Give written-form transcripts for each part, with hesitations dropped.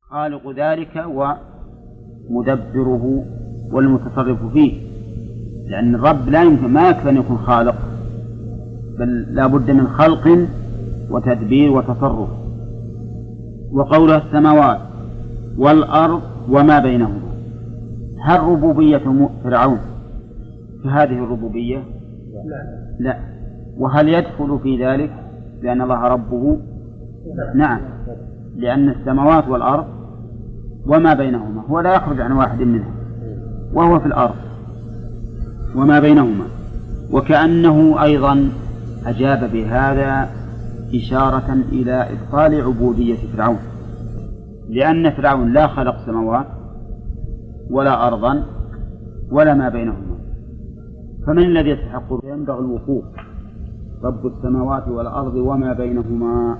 خالق ذلك ومدبره والمتصرف فيه، لأن الرب لا يمكن ما يكفي أن يكون خالق، بل لا بد من خلق وتدبير وتصرف. وقوله السماوات والأرض وما بينهما، هل ربوبية فرعون كهذه الربوبية؟ لا. وهل يدخل في ذلك لأن الله ربه؟ نعم، لأن السماوات والأرض وما بينهما هو لا يخرج عن واحد منها، وهو في الأرض وما بينهما. وكأنه أيضا أجاب بهذا إشارة إلى إبطال عبودية فرعون، لأن فرعون لا خلق سماوات ولا أرضا ولا ما بينهما، فمن الذي يستحق؟ ينبغي الوقوف رب السماوات والأرض وما بينهما،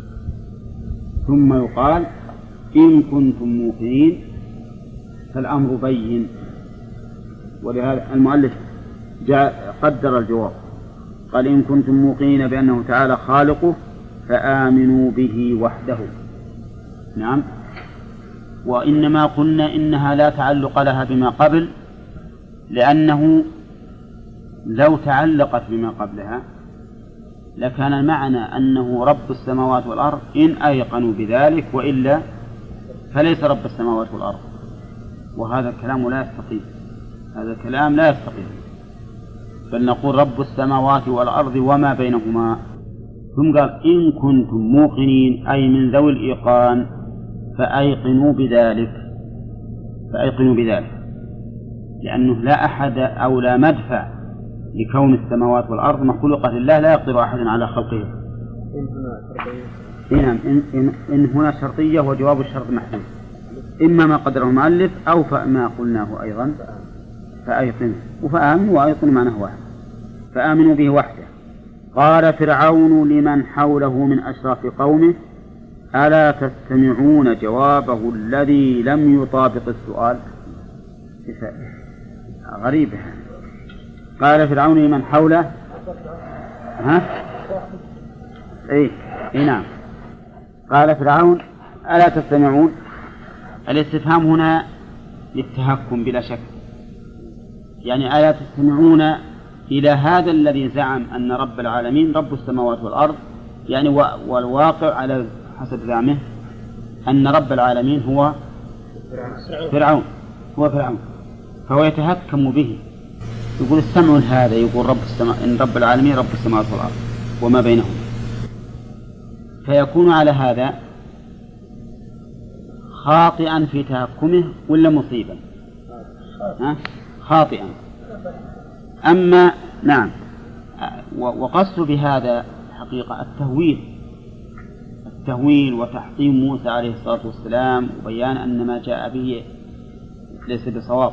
ثم يقال إن كنتم موقنين، فالأمر بين. ولهذا المؤلف قدر الجواب، قال إن كنتم موقنين بأنه تعالى خالقه فآمنوا به وحده. نعم. وإنما قلنا إنها لا تعلق لها بما قبل، لأنه لو تعلقت بما قبلها لكان المعنى أنه رب السماوات والأرض إن أيقنوا بذلك، وإلا فليس رب السماوات والأرض، وهذا الكلام لا يستقيم، هذا الكلام لا يستقيم، بل نقول رب السماوات والأرض وما بينهما. ثم قال إن كنتم موقنين أي من ذوي الإيقان فأيقنوا بذلك، فأيقنوا بذلك، لأنه لا أحد أو لا مدفع لكون السماوات والأرض مخلوقة لله، لا يقدر أحد على خلقه. إن هنا شرطية وجواب الشرط محدود، إما ما قدره المؤلف أو فما قلناه أيضا فأيقنوا، وفآمنوا وأيقنوا معناه واحد، فآمنوا به وحده. قال فرعون لمن حوله من أشراف قومه ألا تستمعون جوابه الذي لم يطابق السؤال. غريبة. قال فرعون لمن حوله نعم. قال فرعون ألا تستمعون، الاستفهام هنا للتهكم بلا شك، يعني ألا تستمعون إلى هذا الذي زعم أن رب العالمين رب السماوات والأرض، يعني والواقع على حسب زعمه أن رب العالمين هو فرعون، فهو يتهكم به، يقول استمعوا لهذا، يقول إن رب العالمين رب السماوات والأرض وما بينهما، فيكون على هذا خاطئا في تهكمه ولا مصيبا؟ خاطئا. أما نعم، وقصد بهذا حقيقة التهويل وتحطيم موسى عليه الصلاة والسلام، وبيان أن ما جاء به ليس بصواب.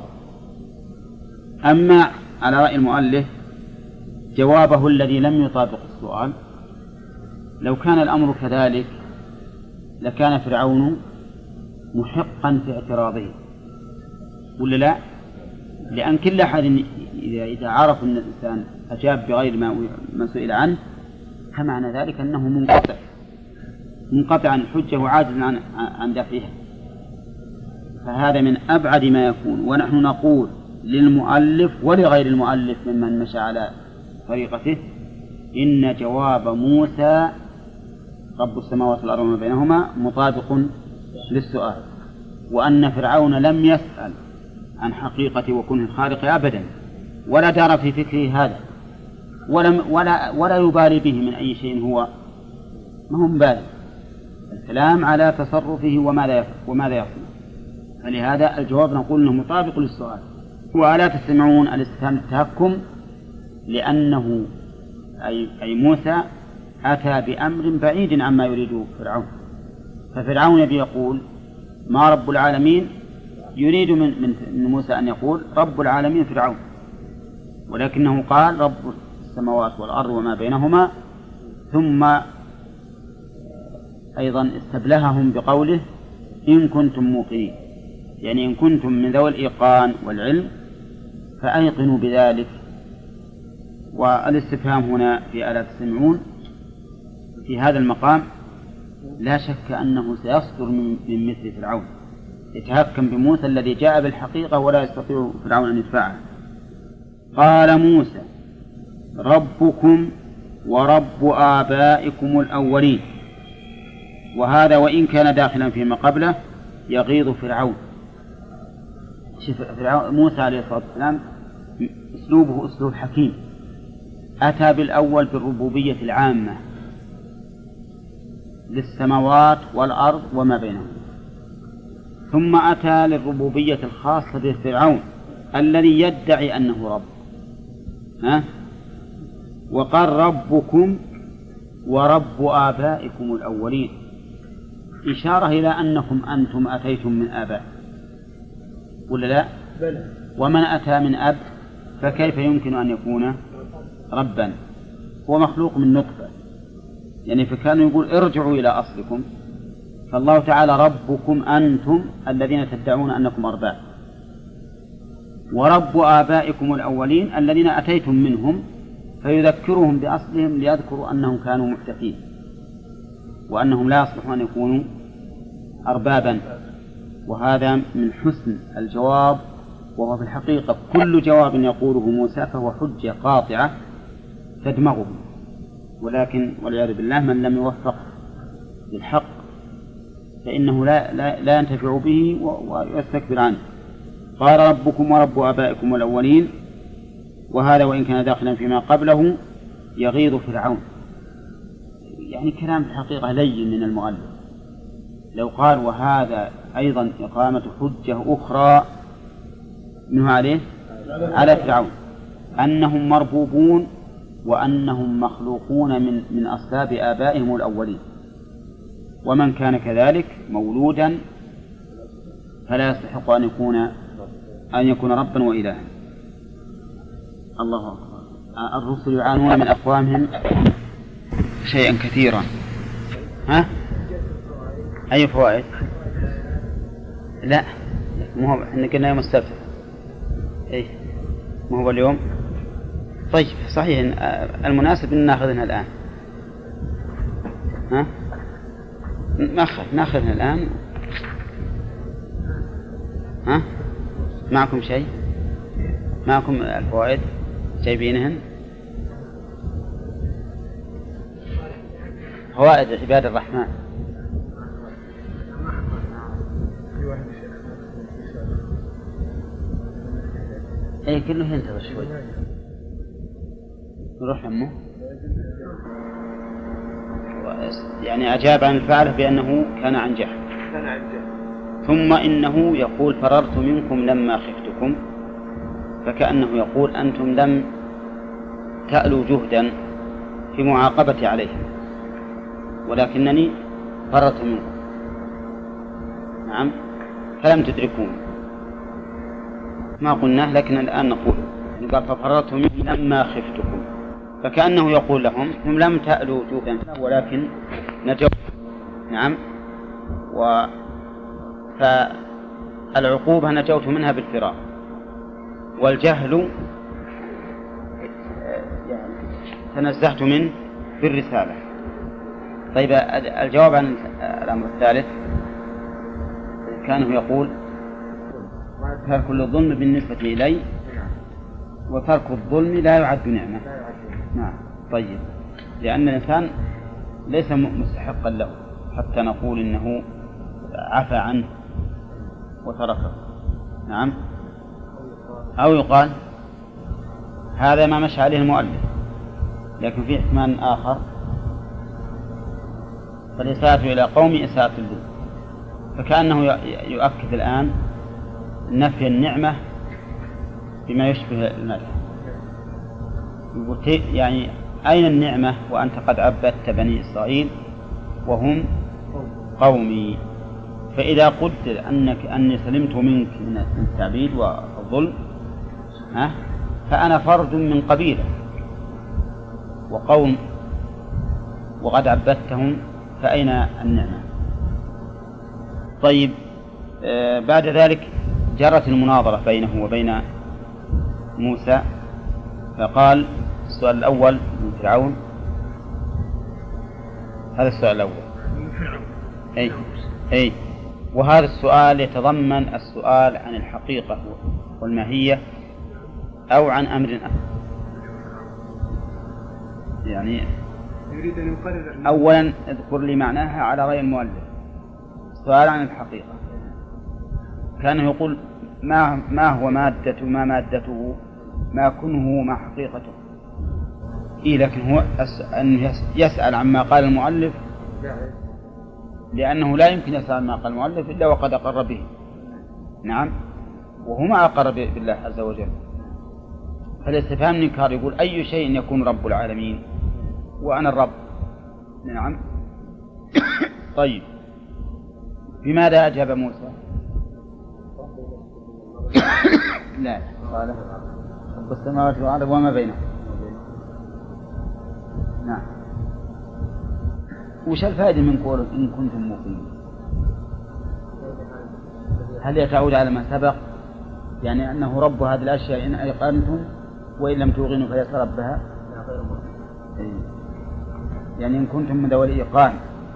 أما على رأي المؤلف جوابه الذي لم يطابق السؤال، لو كان الأمر كذلك لكان فرعون محقا في اعتراضه، ولا لا؟ لأن كل أحد إذا عرف أن الإنسان أجاب بغير ما سئل عنه فمعنى ذلك أنه منقطع عن الحجة وعاجز عن دفعها، فهذا من أبعد ما يكون. ونحن نقول للمؤلف ولغير المؤلف ممن مشى على طريقته إن جواب موسى رب السماوات والأرض وما بينهما مطابق للسؤال، وأن فرعون لم يسأل عن حقيقة وكونه الخالق أبدا، ولا دار في فكره هذا، ولا يبالي به من أي شيء، هو ما هو مبالي، الكلام على تصرفه وماذا يفعل. فلهذا الجواب نقول أنه مطابق للسؤال. وألا تستمعون الاستفهام التهكم، لأنه أي موسى أتى بأمر بعيد عما يريد فرعون، ففرعون يبي يقول ما رب العالمين، يريد من موسى أن يقول رب العالمين فرعون، ولكنه قال رب السماوات والأرض وما بينهما، ثم أيضا استبلههم بقوله إن كنتم موقنين، يعني إن كنتم من ذوي الإيقان والعلم فأيقنوا بذلك. والاستفهام هنا في ألا تستمعون في هذا المقام لا شك أنه سيصدر من مثل فرعون، يتهكم بموسى الذي جاء بالحقيقة ولا يستطيع فرعون أن يدفعها. قال موسى ربكم ورب آبائكم الأولين. وهذا وإن كان داخلا فيما قبله يغيظ فرعون. موسى عليه الصلاة والسلام أسلوبه أسلوب حكيم، أتى بالأول بالربوبية العامة للسماوات والأرض وما بينهم، ثم أتى للربوبية الخاصة بفرعون الذي يدعي أنه رب. وقال ربكم ورب آبائكم الأولين، إشارة إلى أنكم أنتم أتيتم من آباء ولا لا؟ ومن أتى من أب فكيف يمكن أن يكون ربا؟ هو مخلوق من نطفة، يعني فكانوا يقول ارجعوا إلى أصلكم. فالله تعالى ربكم أنتم الذين تدعون أنكم أرباب، ورب آبائكم الأولين الذين أتيتم منهم، فيذكرهم بأصلهم ليذكروا أنهم كانوا محدثين وأنهم لا يصلحون أن يكونوا أربابا. وهذا من حسن الجواب، وهو في الحقيقة كل جواب يقوله موسى فهو حجة قاطعة تدمغه، ولكن والعياذ بالله من لم يوفق للحق فإنه لا ينتفع به ويستكبر عنه. قال ربكم ورب آبائكم الأولين. وهذا وإن كان داخلا فيما قبله يغيظ فرعون، يعني كلام في الحقيقة لين من المؤلف. لو قال وهذا أيضا إقامة حجة أخرى منه على فرعون أنهم مربوبون وأنهم مخلوقون من أصلاب آبائهم الأولين، ومن كان كذلك مولودا فلا يستحق أن يكون ربا وإلها. الله أكبر. الرسل يعانون من أقوامهم شيئا كثيرا. أي فوائد؟ لا، ما هو احنا قلنا يوم السبت. ايه ما هو اليوم. طيب صحيح، المناسب ان ناخذها الآن. ناخذها الآن. معكم شيء؟ معكم الفوائد جايبينهن؟ فوائد عباد الرحمن. اي كله ينتظر شوي نروح أمه. يعني أجاب عن الفعل بأنه كان عن جهل. ثم إنه يقول فررت منكم لما خفتكم، فكأنه يقول أنتم لم تألوا جهدا في معاقبتي عليهم ولكنني فررت منكم. نعم، فلم تدركون ما قلناه، لكن الآن نقول قال ففررت منكم لما خفتكم، فكأنه يقول لهم هم لم تألوا جهدا ولكن نجوا. نعم، فالعقوبة نجوت منها بالفرار، والجهل تنزهت منه بالرسالة. طيب الجواب عن الأمر الثالث كانه يقول ترك الظلم بالنسبة إلي وترك الظلم لا يعد نعمة. نعم طيب، لأن الإنسان ليس مستحقا له حتى نقول إنه عفى عنه وتركه. نعم، أو يقال هذا ما مشى عليه المؤلف، لكن في احتمال آخر، فالإساءة إلى قوم إساءة الظلم، فكأنه يؤكد الآن نفي النعمة بما يشبه المدح. يعني أين النعمة وأنت قد عبدت بني إسرائيل وهم قومي؟ فإذا قلت أني سلمت منك من التعبيد والظلم فأنا فرد من قبيلة وقوم وقد عبدتهم، فأين النعمة؟ طيب بعد ذلك جرت المناظرة بينه وبين موسى، فقال السؤال الأول من فرعون، هذا السؤال الأول أي وهذا السؤال يتضمن السؤال عن الحقيقة والماهية أو عن أمر آخر. يعني يريد أن يقرر أولا اذكر لي معناها على رأي المؤلف. سؤال عن الحقيقة كان يقول ما هو مادته، ما مادته، ما كنه، ما حقيقته. لكن هو أن يسأل عما قال المؤلف، لأنه لا يمكن يسأل عما قال المؤلف إلا وقد أقر به. نعم، وهو ما أقر بالله عز وجل. فالاستفهام الإنكار يقول أي شيء يكون رب العالمين وأنا الرب. نعم. طيب، بماذا أجاب موسى؟ لا، قال رب السماوات والأرض وما بينهم. نعم. وش الفائدة من قوله إن كنتم موقنين؟ هل يتعود على ما سبق، يعني أنه رب هذه الأشياء إن أيقنتم وإن لم توقنوا فليس ربها؟ يعني إن كنتم من ذوي الإيقان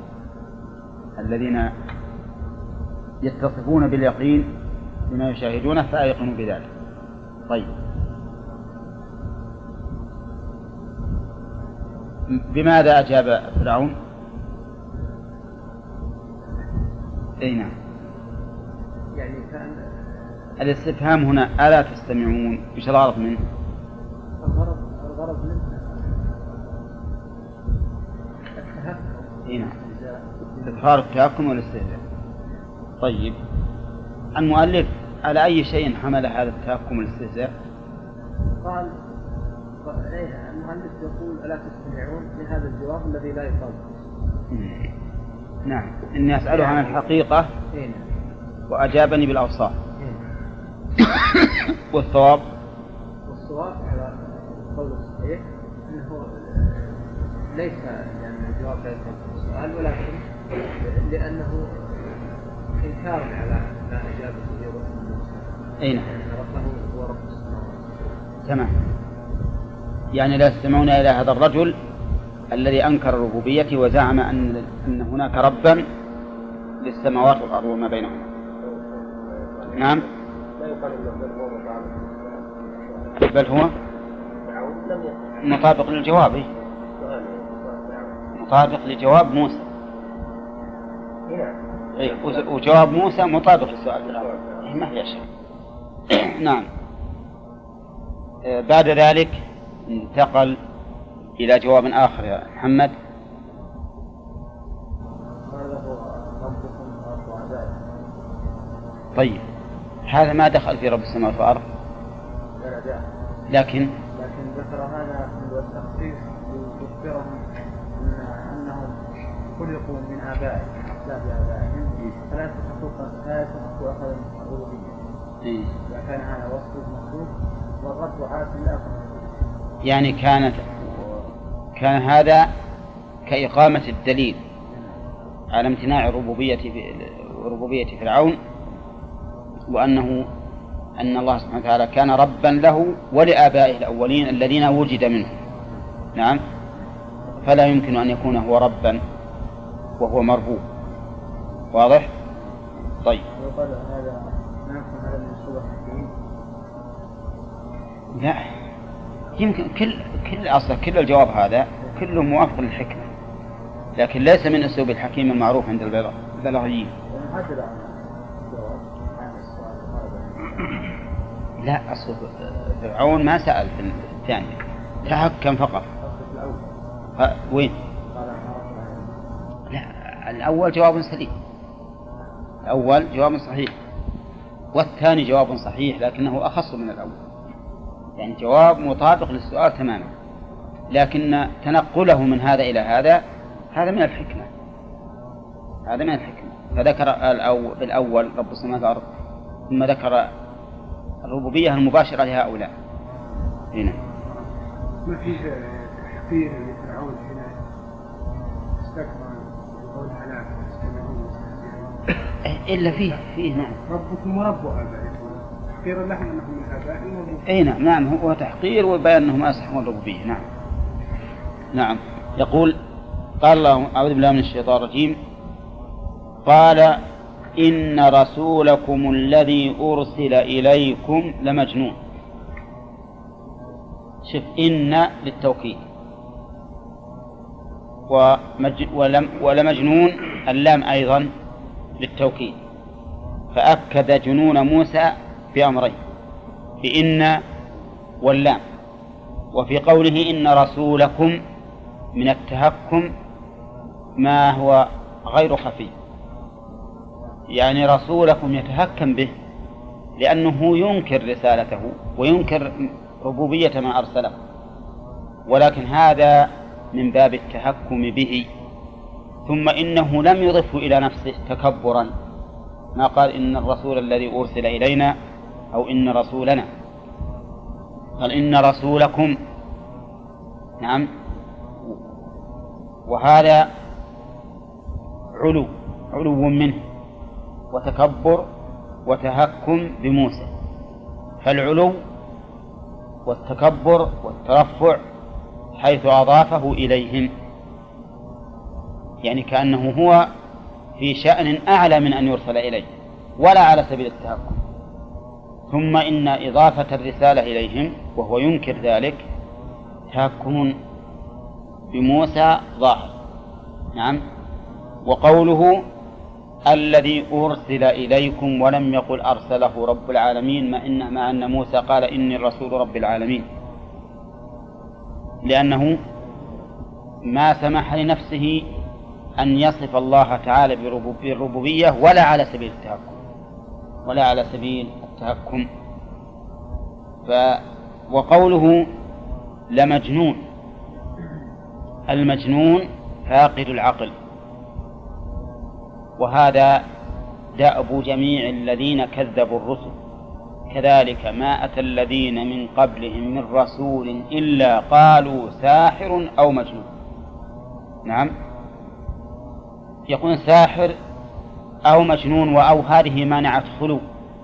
الذين يتصفون باليقين بما يشاهدونه فأيقنوا بذلك. طيب، بماذا أجاب فرعون؟ أي نعم. يعني كان الاستفهام هنا ألا تستمعون، إيش الغرض منه؟ الغرض منه التهكم. أي نعم، إظهار التهكم والاستهزاء. طيب، المؤلف على أي شيء حمل هذا التهكم والاستهزاء؟ قال المؤلف يقول ألا تستمعون لهذا الجواب الذي لا يقال. نعم، إني أسأله عن الحقيقة وأجابني بالأوصاف. والصواب على القول الصحيح أنه ليس يعني الجواب ليس السؤال، ولكن لأنه إنكار على ما أجابه به رب موسى. أي نعم، ربه هو رب السماوات. تمام. يعني لا يستمعون إلى هذا الرجل الذي أنكر الربوبية وزعم أن هناك ربا للسماوات والأرض وما بينهما. نعم، بل هو مطابق للجواب، مطابق لجواب موسى. وجواب موسى مطابق للسؤال الأول، ما في شيء. نعم. بعد ذلك انتقل إلى جواب آخر يا محمد. طيب، هذا ما دخل في رب السماوات والأرض، لكن ذكر هذا التخصيص يخبرهم أنهم خلقوا من آبائهم من أسباب آبائهم فلا يستحقوا أخذ الربوبية. إذا كان هذا وصف مخصوص والرد عادة لا يكون. يعني كان هذا كإقامة الدليل على امتناع ربوبية فرعون، وأن الله سبحانه وتعالى كان ربا له ولآبائه الأولين الذين وجد منهم. نعم، فلا يمكن أن يكون هو ربا وهو مربوب. واضح؟ طيب، لا يمكن كل الجواب هذا كله موافق للحكمة، لكن ليس من أسلوب الحكيم المعروف عند البلاغيين. لا، أصل فرعون ما سأل في الثاني، تهكم فقط. وين؟ لا، الأول جواب سليم، الأول جواب صحيح، والثاني جواب صحيح لكنه أخص من الأول، يعني جواب مطابق للسؤال تماما، لكن تنقله من هذا إلى هذا من الحكمة، هذا من الحكمة. فذكر بالأول رب السماوات والأرض، ثم ذكر الربوبية المباشرة لهؤلاء. هنا ما فيه تحقير لفرعون هنا استكبر بقول هلاك إلا فيه نعم ربكم ورب آبائكم، تحقير لهم أنهم من آبائهم. أي نعم، هو تحقير وبيان أنهم أسحقوا الربوبية. نعم. يقول قال الله أعوذ بالله من الشيطان الرجيم وقال إن رسولكم الذي أرسل إليكم لمجنون. شوف، إن للتوكيد، ولمجنون اللام أيضا للتوكيد، فأكد جنون موسى بأمرين، بإن واللام. وفي قوله إن رسولكم من التهكم ما هو غير خفي، يعني رسولكم يتهكم به لأنه ينكر رسالته وينكر ربوبية ما أرسله، ولكن هذا من باب التهكم به. ثم إنه لم يضفه إلى نفسه تكبرا، ما قال إن الرسول الذي أرسل إلينا أو إن رسولنا، قال إن رسولكم. نعم، وهذا علو منه وتكبر وتهكم بموسى. فالعلو والتكبر والترفع حيث أضافه إليهم، يعني كأنه هو في شأن أعلى من أن يرسل إليه ولا على سبيل التهكم. ثم إن إضافة الرسالة إليهم وهو ينكر ذلك تهكم بموسى ظاهر. نعم. وقوله الذي أرسل إليكم ولم يقل أرسله رب العالمين، مع أن موسى قال إني الرسول رب العالمين، لأنه ما سمح لنفسه أن يصف الله تعالى بالربوبية ولا على سبيل التهكم. وقوله لمجنون، المجنون فاقد العقل، وهذا دأب جميع الذين كذبوا الرسل، كذلك ما أتى الذين من قبلهم من رسول إلا قالوا ساحر أو مجنون. نعم، يقول ساحر أو مجنون، وأو هذه مانعة خلو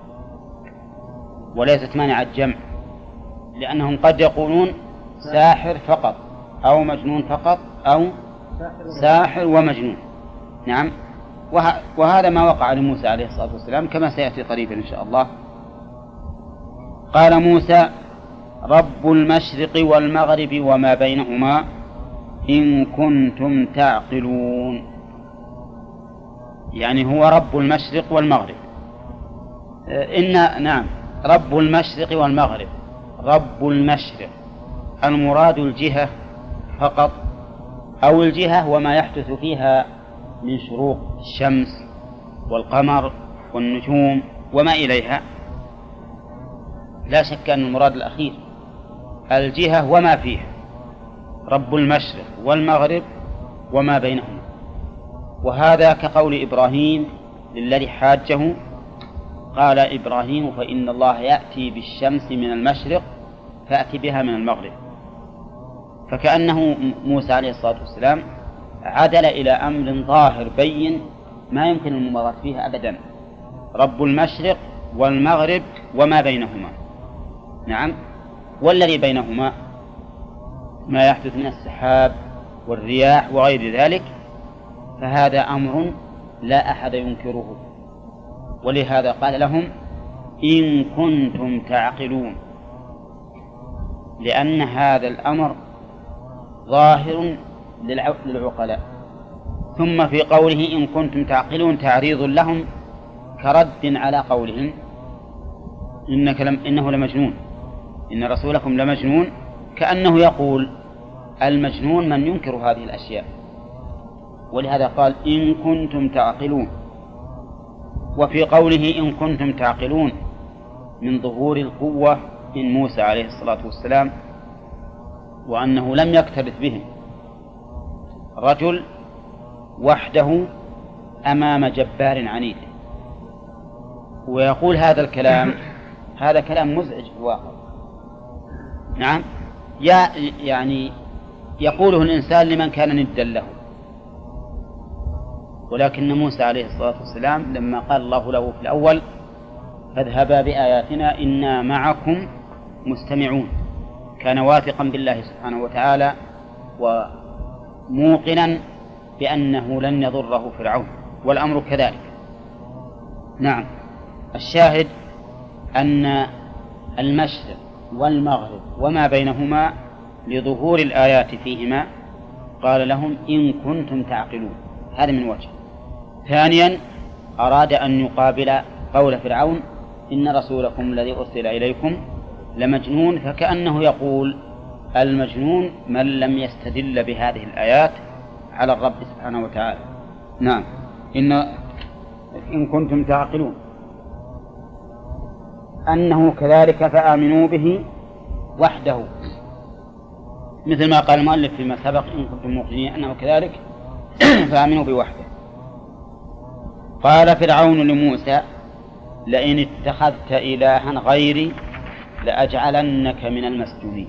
وليست مانعة جمع، لأنهم قد يقولون ساحر فقط أو مجنون فقط أو ساحر ومجنون. نعم، وهذا ما وقع لموسى عليه الصلاة والسلام كما سيأتي قريبا إن شاء الله. قال موسى رب المشرق والمغرب وما بينهما إن كنتم تعقلون، يعني هو رب المشرق والمغرب. نعم، رب المشرق والمغرب. رب المشرق المراد الجهة فقط، أو الجهة وما يحدث فيها من شروق الشمس والقمر والنجوم وما إليها، لا شك أن المراد الأخير الجهة وما فيها. رب المشرق والمغرب وما بينهما. وهذا كقول إبراهيم للذي حاجه، قال إبراهيم فإن الله يأتي بالشمس من المشرق فأتي بها من المغرب. فكأنه موسى عليه الصلاة والسلام عدل إلى أمر ظاهر بين ما يمكن الممارسة فيه أبدا، رب المشرق والمغرب وما بينهما. نعم، والذي بينهما ما يحدث من السحاب والرياح وغير ذلك، فهذا أمر لا أحد ينكره. ولهذا قال لهم إن كنتم تعقلون، لأن هذا الأمر ظاهر للعقلاء. ثم في قوله إن كنتم تعقلون تعريض لهم كرد على قولهم إنه لمجنون، إن رسولكم لمجنون، كأنه يقول المجنون من ينكر هذه الأشياء. ولهذا قال إن كنتم تعقلون. وفي قوله إن كنتم تعقلون من ظهور القوة من موسى عليه الصلاة والسلام، وأنه لم يكترث بهم رجل وحده أمام جبار عنيد. ويقول هذا الكلام، هذا كلام مزعج في الواقع. نعم، يعني يقوله الإنسان لمن كان ندا له. ولكن موسى عليه الصلاة والسلام لما قال الله له في الأول فاذهبا بآياتنا إنا معكم مستمعون، كان واثقا بالله سبحانه وتعالى وموقنا بأنه لن يضره فرعون والأمر كذلك. نعم. الشاهد أن المشرق والمغرب وما بينهما لظهور الآيات فيهما قال لهم إن كنتم تعقلون. هذا من وجه. ثانيا أراد أن يقابل قول فرعون إن رسولكم الذي أرسل إليكم لمجنون، فكأنه يقول المجنون من لم يستدل بهذه الآيات على الرب سبحانه وتعالى. نعم. إن كنتم تعقلون أنه كذلك فآمنوا به وحده، مثل ما قال المؤلف فيما سبق إن كنتم موقنين أنه كذلك فآمنوا بوحده. قال فرعون لموسى لئن اتخذت إلها غيري لأجعلنك من المسجونين.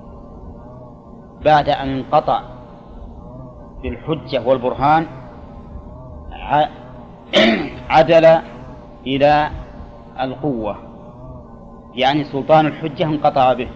بعد أن انقطع بالحجة والبرهان عدل إلى القوة، يعني سلطان الحجة انقطع به،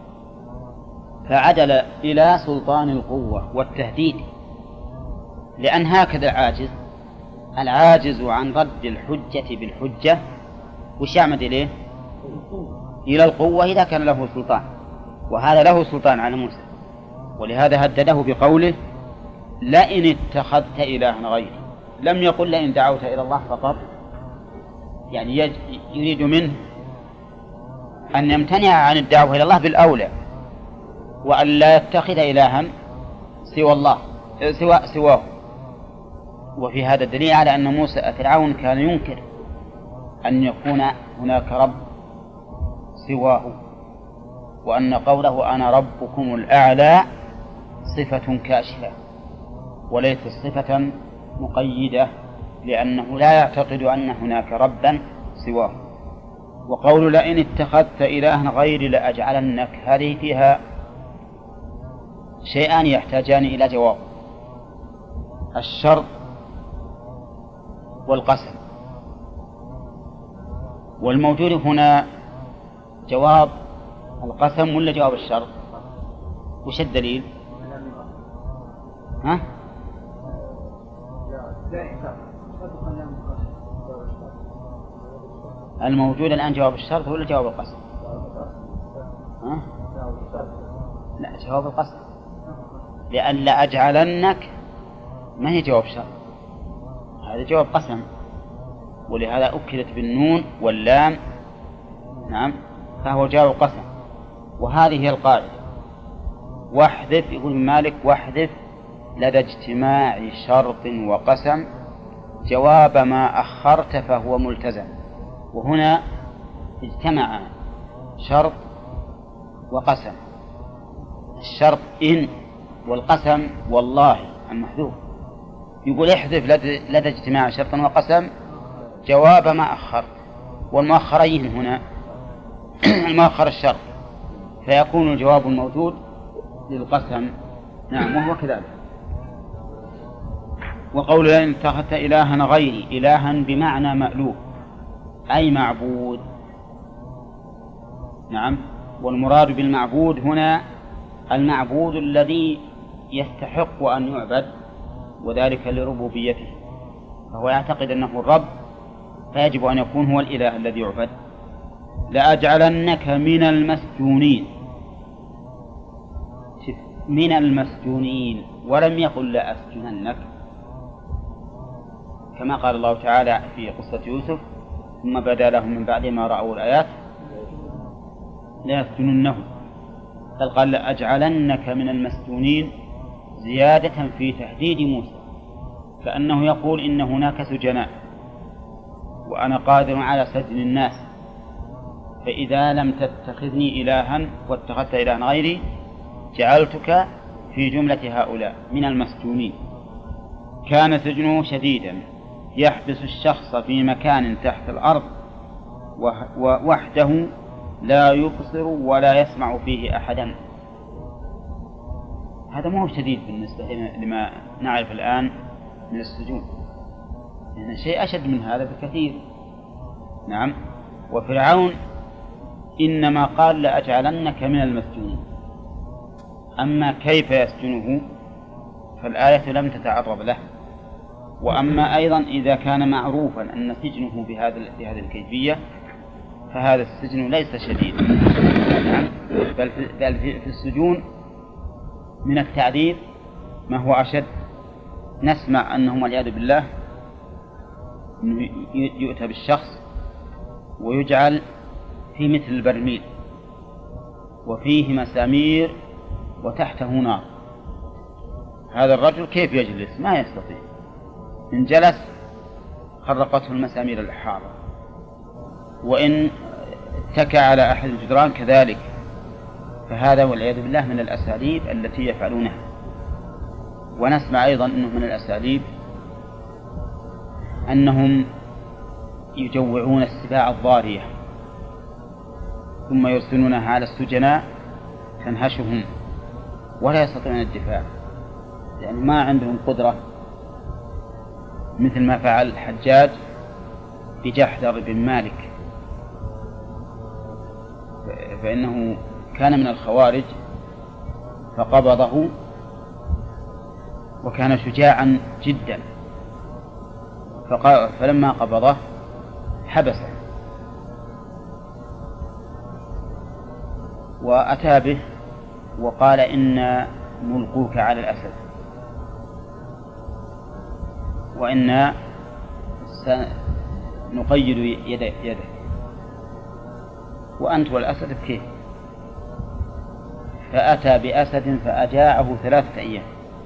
فعدل إلى سلطان القوة والتهديد، لأن هكذا العاجز عن رد الحجة بالحجة وش يعمد إليه؟ إلى القوة إذا كان له سلطان، وهذا له سلطان على موسى، ولهذا هدده بقوله لئن اتخذت إلها غيري. لم يقل لئن دعوت إلى الله فقط، يعني يريد منه أن يمتنع عن الدعوة إلى الله بالأولى، وأن لا يتخذ إلها سوى الله سواه. وفي هذا الدليل على أن موسى فرعون كان ينكر أن يكون هناك رب سواه، وأن قوله أنا ربكم الأعلى صفة كاشفة وليست صفة مقيدة، لأنه لا يعتقد أن هناك ربا سواه. وقول لئن اتخذت إلها غيري لأجعلنك، هذه فيها شيئان يحتاجان إلى جواب: الشرط والقسم. والموجود هنا جواب القسم ولا جواب الشرط؟ وش الدليل؟ ها؟ الموجود الآن جواب الشرط ولا جواب القسم؟ ها؟ لا، جواب القسم، لأن لأجعلنك ما هي جواب شرط، هذا جواب قسم، ولهذا أكدت بالنون واللام. نعم، فهو جواب قسم. وهذه هي القاعدة. واحذف، يقول مالك واحذف لدى اجتماع شرط وقسم جواب ما أخرت فهو ملتزم. وهنا اجتمع شرط وقسم، الشرط إن، والقسم والله المحذوف. يقول احذف لدى اجتماع شرط وقسم جواب ما أخرت، والمؤخرين هنا المؤخر الشرط، فيكون الجواب الموجود للقسم. نعم، وهو كذلك. وقول لئن اتخذت إلها غيري، إلها بمعنى مألوه أي معبود. نعم، والمراد بالمعبود هنا المعبود الذي يستحق أن يعبد، وذلك لربوبيته، فهو يعتقد أنه الرب فيجب أن يكون هو الإله الذي يعبد. لأجعلنك من المسجونين، من المسجونين، ولم يقل لأسجننك، كما قال الله تعالى في قصة يوسف ثم بدا لهم من بعد ما رأوا الآيات ليسجننه، بل قال لأجعلنك من المسجونين زيادة في تهديد موسى، كأنه يقول إن هناك سجناء وأنا قادر على سجن الناس، فإذا لم تتخذني إلها واتخذت إلها غيري جعلتك في جملة هؤلاء من المسجونين. كان سجنه شديدا يحبس الشخص في مكان تحت الأرض ووحده لا يبصر ولا يسمع فيه أحدا. هذا ما هو شديد بالنسبة لما نعرف الآن من السجون، يعني شيء أشد من هذا بكثير. نعم. وفرعون إنما قال لأجعلنك من المسجونين، أما كيف يسجنه فالآية لم تتعرض له، وأما أيضا إذا كان معروفا أن سجنه بهذه الكيفية فهذا السجن ليس شديدا، بل في السجون من التعذيب ما هو أشد. نسمع أنهم والعياذ بالله يؤتى بالشخص ويجعل في مثل البرميل وفيه مسامير وتحته نار. هذا الرجل كيف يجلس؟ ما يستطيع، إن جلس خرقته المسامير الحارة، وإن اتكى على أحد الجدران كذلك. فهذا والعياذ بالله من الأساليب التي يفعلونها. ونسمع أيضا أنه من الأساليب أنهم يجوعون السباع الضارية ثم يرسلونها على السجناء تنهشهم ولا يستطيعون الدفاع، يعني ما عندهم قدرة، مثل ما فعل الحجاج بجحدر بن مالك، فإنه كان من الخوارج فقبضه وكان شجاعا جدا، فلما قبضه حبسه وأتى به وقال إنا نلقوك على الأسد وإنا سنقيد يدك وأنت والأسد بكيف. فأتى بأسد فأجاعه 3 أيام،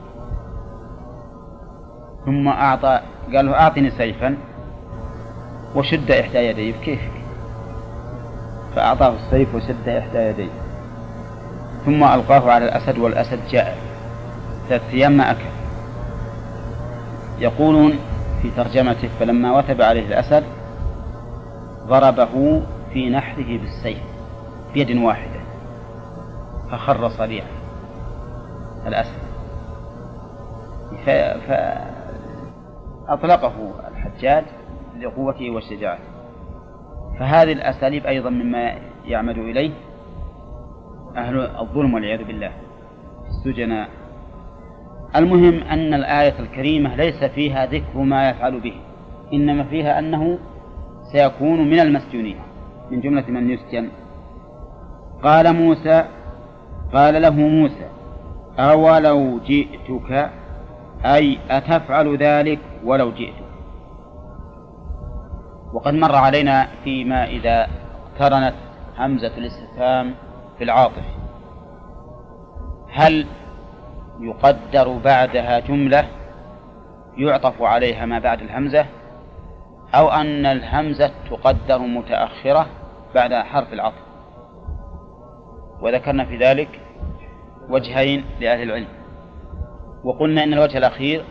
ثم قال له أعطني سيفا وشد إحدى يديه بكيفك، فأعطاه السيف وشد إحدى يديه، ثم ألقاه على الأسد والأسد جاء 3 أيام ما أكل. يقولون في ترجمته فلما وثب عليه الأسد ضربه في نحره بالسيف بيد واحدة فخر صريعا الأسد، فأطلقه الحجاج لقوته وشجاعته. فهذه الأساليب أيضا مما يعمد إليه أهل الظلم والعياذ بالله السجناء. المهم أن الآية الكريمة ليس فيها ذكر ما يفعل به، إنما فيها أنه سيكون من المسجونين من جملة من يسجن. قال له موسى أولو جئتك، أي أتفعل ذلك ولو جئتك. وقد مر علينا فيما إذا اقترنت همزة الاستفهام في العاطف هل يقدر بعدها جملة يعطف عليها ما بعد الهمزة، أو أن الهمزة تقدر متأخرة بعد حرف العطف. وذكرنا في ذلك وجهين لأهل العلم، وقلنا إن الوجه الأخير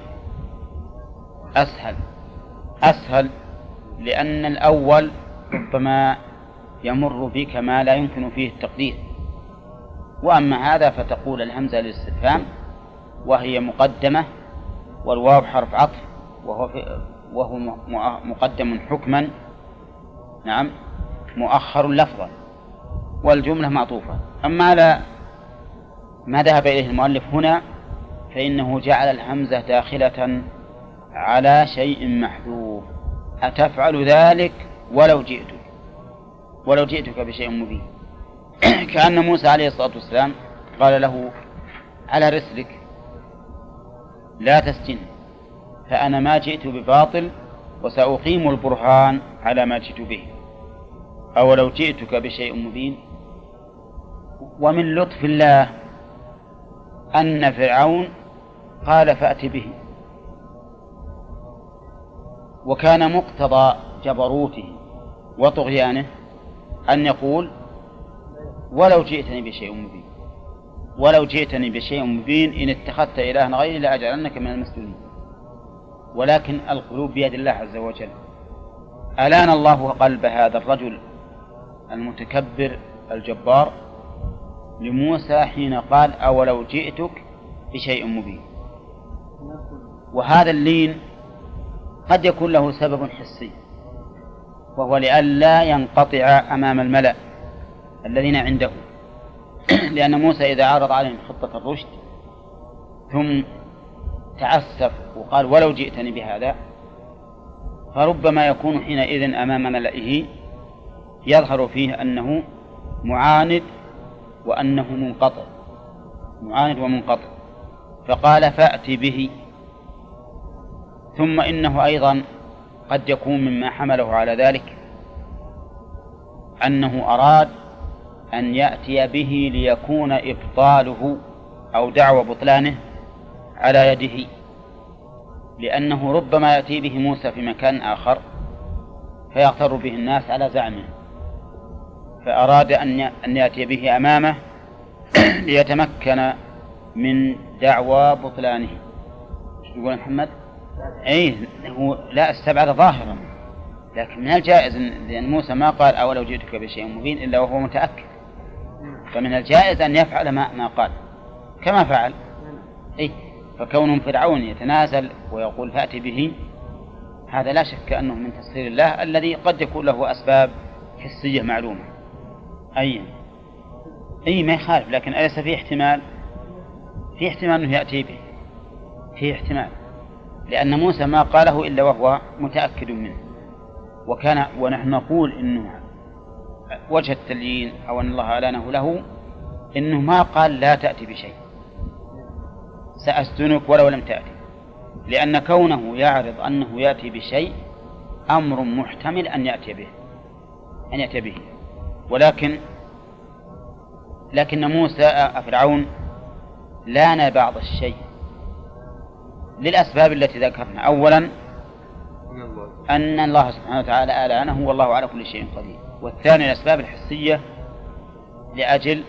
أسهل لأن الأول ربما يمر بك ما لا يمكن فيه التقدير، وأما هذا فتقول الهمزة للاستفهام وهي مقدمة والواو حرف عطف وهو مقدم حكما، نعم، مؤخر لفظا، والجملة معطوفة. أما على ما ذهب إليه المؤلف هنا فإنه جعل الهمزة داخلة على شيء محذوف، أتفعل ذلك ولو جئتك بشيء مبين. كأن موسى عليه الصلاة والسلام قال له على رسلك لا تسجن، فأنا ما جئت بباطل وسأقيم البرهان على ما جئت به، أو لو جئتك بشيء مبين. ومن لطف الله أن فرعون قال فأت به، وكان مقتضى جبروته وطغيانه أن يقول ولو جئتني بشيء مبين إن اتخذت إلها غيري لأجعلنك من المسجونين. ولكن القلوب بيد الله عز وجل. ألان الله قلب هذا الرجل المتكبر الجبار لموسى حين قال أولو جئتك بشيء مبين. وهذا اللين قد يكون له سبب حسي، وهو لئلا ينقطع أمام الملأ الذين عنده، لأن موسى إذا عرض عليهم خطة الرشد ثم تعسف وقال ولو جئتني بهذا، فربما يكون حينئذ أمام ملئه يظهر فيه أنه معاند وأنه منقطع، معاند ومنقطع، فقال فأت به. ثم إنه أيضا قد يكون مما حمله على ذلك أنه أراد أن يأتي به ليكون إبطاله أو دعوى بطلانه على يده، لأنه ربما يأتي به موسى في مكان آخر فيغتر به الناس على زعمه، فأراد أن يأتي به أمامه ليتمكن من دعوى بطلانه. يقول محمد أي هو لا استبعد ظاهرا، لكن من الجائز لأن موسى ما قال أولو جئتك بشيء مبين إلا وهو متأكد، فمن الجائز أن يفعل ما قال كما فعل. أي فكون فرعون يتنازل ويقول فأتي به، هذا لا شك أنه من تسخير الله الذي قد يكون له أسباب حسية معلومة. أي ما يخالف، لكن أليس في احتمال؟ في احتمال أنه يأتي به، في احتمال، لأن موسى ما قاله إلا وهو متأكد منه. ونحن نقول إنه وجه التليين أو أن الله أعلنه له إنه ما قال لا تأتي بشيء، سأسجنك ولو لم تأتي، لأن كونه يعرض أنه يأتي بشيء أمر محتمل أن يأتي به، لكن موسى فرعون لان بعض الشيء للأسباب التي ذكرنا. أولا أن الله سبحانه وتعالى ألانه والله على كل شيء قدير، والثاني الأسباب الحسية لأجل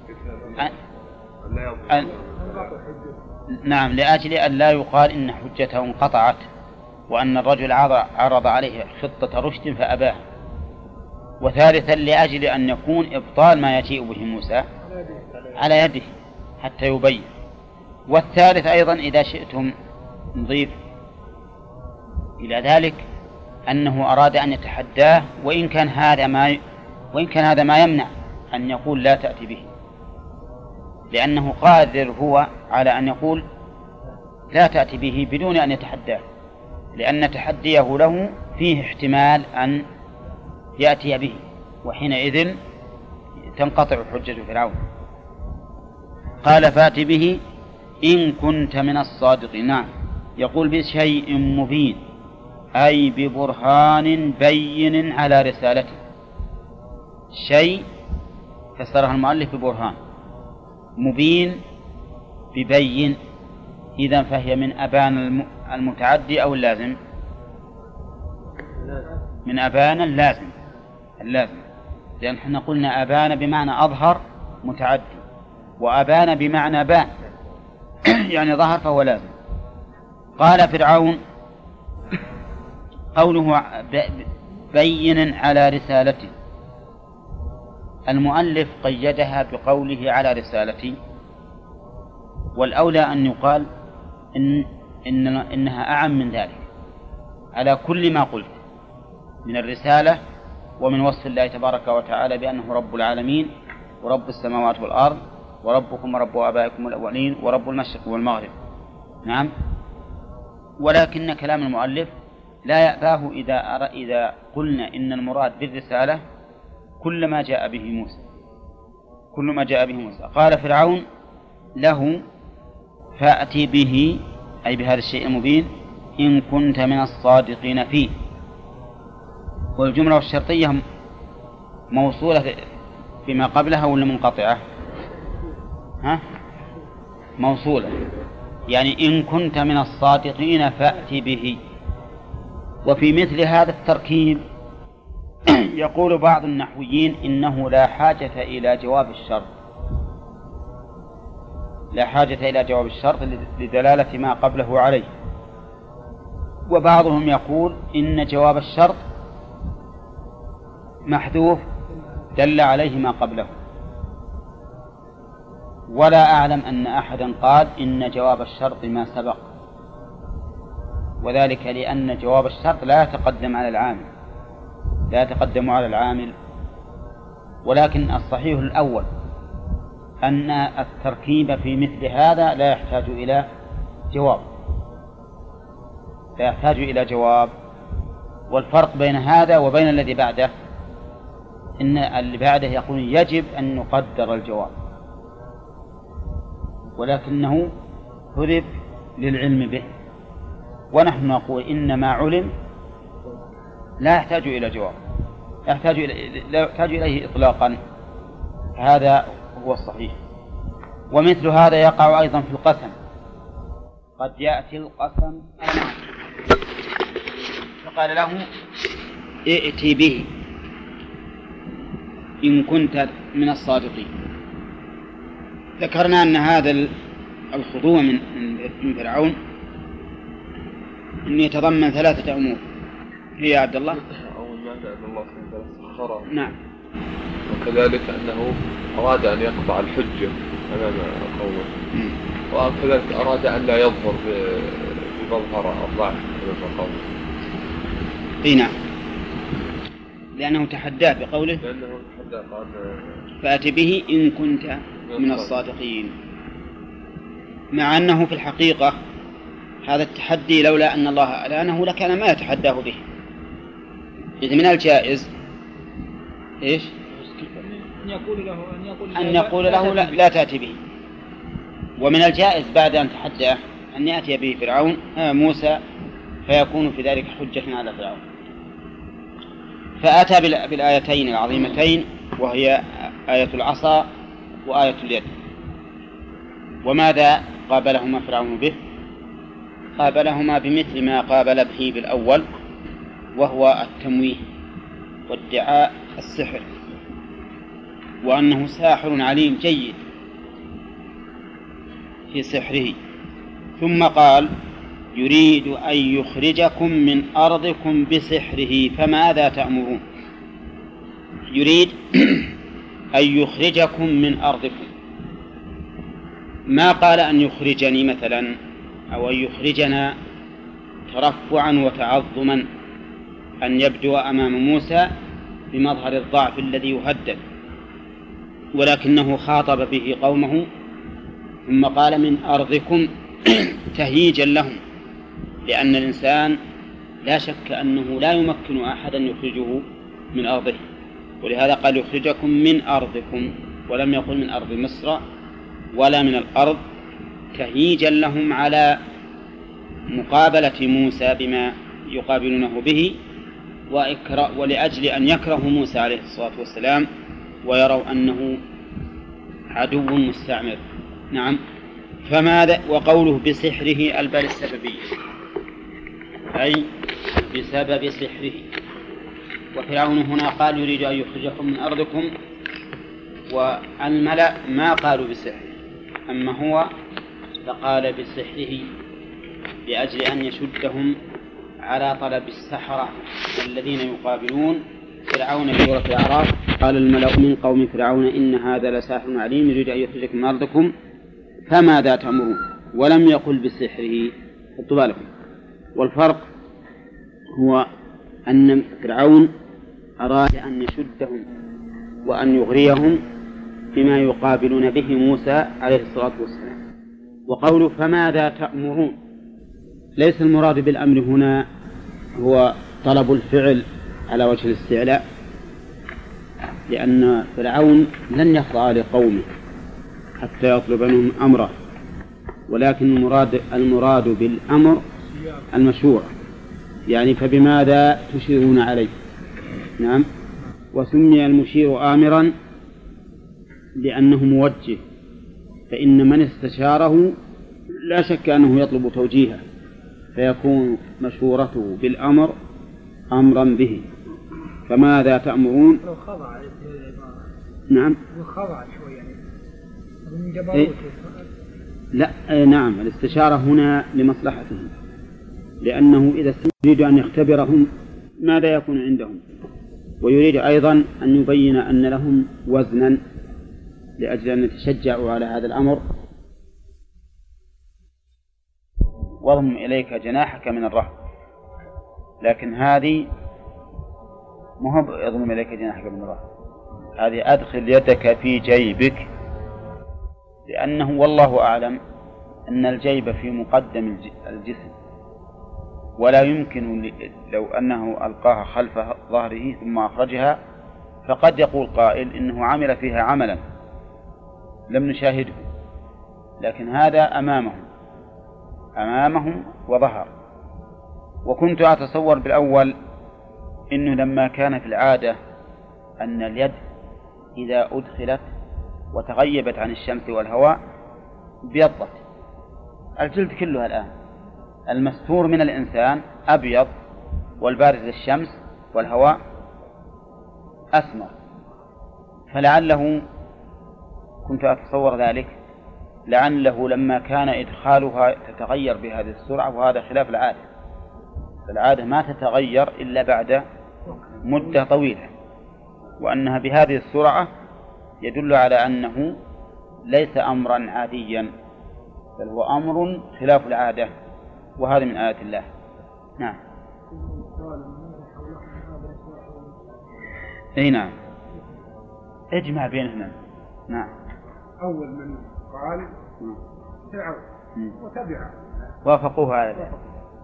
لأجل أن لا يقال إن حجته انقطعت وأن الرجل عرض عليه خطة رشد فأباه، وثالثا لأجل أن يكون إبطال ما يجيء به موسى على يده حتى يبين. والثالث أيضا إذا شئتم نضيف إلى ذلك أنه أراد أن يتحداه، وإن كان هذا ما يمنع أن يقول لا تأتي به، لأنه قادر هو على أن يقول لا تأتي به بدون أن يتحداه، لأن تحديه له فيه احتمال أن يأتي به، وحينئذ تنقطع حجة فرعون. قال فأت به إن كنت من الصادقين. نعم، يقول بشيء مبين أي ببرهان بين على رسالته. شيء فسرها المؤلف ببرهان، مبين ببين، إذن فهي من أبان المتعدي أو اللازم؟ من أبان اللازم، لأن احنا قلنا أبان بمعنى أظهر متعدي، وأبان بمعنى بان يعني ظهر فهو لازم. قال فرعون قوله بين على رسالته، المؤلف قيدها بقوله على رسالتي، والأولى أن يقال إنها أعم من ذلك، على كل ما قلت من الرسالة ومن وصف الله تبارك وتعالى بأنه رب العالمين ورب السماوات والأرض وربكم ورب آبائكم الأولين ورب المشرق والمغرب. نعم، ولكن كلام المؤلف لا يأباه إذا قلنا إن المراد بالرسالة كل ما جاء به موسى. قال فرعون له فأتي به أي بهذا الشيء المبين إن كنت من الصادقين فيه. والجملة الشرطية موصولة فيما قبلها ولا منقطعة؟ موصولة، يعني إن كنت من الصادقين فأتي به. وفي مثل هذا التركيب يقول بعض النحويين إنه لا حاجة إلى جواب الشرط لدلالة ما قبله عليه. وبعضهم يقول إن جواب الشرط محذوف دل عليه ما قبله. ولا أعلم أن أحدا قال إن جواب الشرط ما سبق، وذلك لأن جواب الشرط لا يتقدم على العامل، ولكن الصحيح الأول أن التركيب في مثل هذا لا يحتاج إلى جواب، فيحتاج إلى جواب. والفرق بين هذا وبين الذي بعده إن اللي بعده يقول يجب أن نقدر الجواب، ولكنه حذف للعلم به، ونحن نقول إن ما علم لا يحتاج إلى جواب، لا يحتاج إليه إطلاقا. هذا هو الصحيح. ومثل هذا يقع أيضا في القسم، قد يأتي القسم فقال له ائتي به إن كنت من الصادقين. ذكرنا أن هذا الخضوع من فرعون أن يتضمن 3 أمور. هي يا عبد الله؟ أول ما أن الله سخره. نعم. وكذلك أنه أراد أن يقطع الحجة أمام قومه، وكذلك أراد أن لا يظهر بمظهر الضعف أمام قومه. نعم، لأنه تحداه بقوله فأت به إن كنت من الصادقين، مع أنه في الحقيقة هذا التحدي لولا أن الله أعلانه لكان ما يتحداه به. إذ من الجائز إيش؟ أن يقول له لا تأتي به، ومن الجائز بعد أن تحداه أن يأتي به فرعون موسى فيكون في ذلك حجة على فرعون. فأتى بالآيتين العظيمتين، وهي آية العصا وآية اليد. وماذا قابلهما فرعون به؟ قابلهما بمثل ما قابل به بالأول، وهو التمويه وادعاء السحر، وأنه ساحر عليم جيد في سحره. ثم قال يريد أن يخرجكم من أرضكم بسحره فماذا تأمرون؟ يريد أن يخرجكم من أرضكم، ما قال أن يخرجني مثلا أو أن يخرجنا ترفعا وتعظما، أن يبدو أمام موسى بمظهر الضعف الذي يهدد، ولكنه خاطب به قومه ثم قال من أرضكم تهييجا لهم، لأن الإنسان لا شك أنه لا يمكن أحدا يخرجه من أرضه، ولهذا قال يخرجكم من أرضكم، ولم يقل من أرض مصر ولا من الأرض، تهييجا لهم على مقابلة موسى بما يقابلونه به، ولأجل أن يكرهوا موسى عليه الصلاة والسلام ويروا أنه عدو مستعمر. نعم. فماذا؟ وقوله بسحره البال السببية، أي بسبب سحره. وفرعون هنا قال يريد أن يخرجكم من أرضكم، والملأ ما قالوا بسحره، أما هو فقال بسحره لأجل أن يشدهم على طلب السحرة الذين يقابلون فرعون في سورة الأعراف. قال الملأ من قوم فرعون إن هذا لساحر عليم يريد أن يخرجكم من أرضكم فماذا تأمرون، ولم يقل بسحره. خذوا بالكم. والفرق هو أن فرعون أراد أن يشدهم وأن يغريهم بما يقابلون به موسى عليه الصلاة والسلام. وقوله فماذا تأمرون، ليس المراد بالأمر هنا هو طلب الفعل على وجه الاستعلاء، لأن فرعون لن يخضع لقومه حتى يطلب منهم أمره، ولكن المراد بالأمر المشروع، يعني فبماذا تشيرون عليه. نعم. وسمي المشير آمرا لأنه موجه، فإن من استشاره لا شك أنه يطلب توجيهه، فيكون مشورته بالأمر أمرا به. فماذا تأمرون؟ لو خضع. نعم. لو خضع شوي يعني من جبروته. لا نعم، الاستشارة هنا لمصلحته، لأنه إذا يريد أن يختبرهم ماذا يكون عندهم، ويريد أيضا أن يبين أن لهم وزنا لأجل أن يتشجعوا على هذا الأمر. واضم إليك جناحك من الرهب، لكن هذه مهم. اضم إليك جناحك من الرهب، هذه أدخل يدك في جيبك، لأنه والله أعلم أن الجيب في مقدم الجسم، ولا يمكن لو أنه ألقاها خلف ظهره ثم أخرجها، فقد يقول قائل إنه عمل فيها عملا لم نشاهده، لكن هذا أمامهم وظهر. وكنت أتصور بالأول إنه لما كان في العادة أن اليد إذا أدخلت وتغيبت عن الشمس والهواء ابيضت. الجلد كلها الآن المستور من الإنسان أبيض، والبارز للشمس والهواء أسمر، فلعله كنت أتصور ذلك، لعله لما كان إدخالها تتغير بهذه السرعة، وهذا خلاف العادة. العادة ما تتغير إلا بعد مدة طويلة، وأنها بهذه السرعة يدل على أنه ليس أمرا عاديا، بل هو أمر خلاف العادة، وهذا من آيات الله. نعم. اي نعم، اجمع بينهما. نعم. أول من قال فرعون وتبعه وافقوه على ذلك،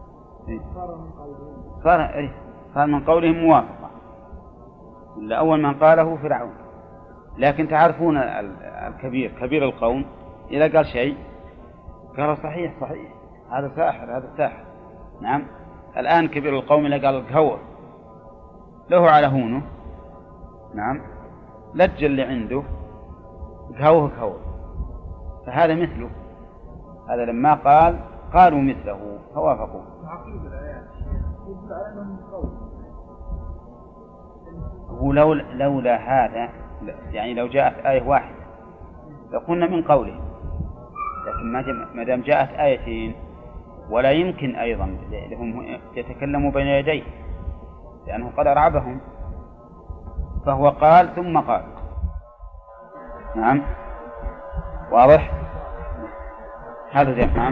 صار من قولهم موافقة. أول من قاله فرعون، لكن تعرفون الكبير كبير القوم إذا قال شيء قال صحيح هذا ساحر. نعم. الآن كبير القوم إذا قال الكهوة له على هونه، نعم، لج اللي عنده كهوه، فهذا مثله. هذا لما قالوا مثله فوافقوا. هو لولا هذا يعني لو جاءت آية واحدة لقلنا من قوله، لكن ما دام جاءت آيتين ولا يمكن أيضا لهم يتكلموا بين يديه لأنه قد أرعبهم، فهو قال ثم قال. نعم، واضح هذا زي نعم.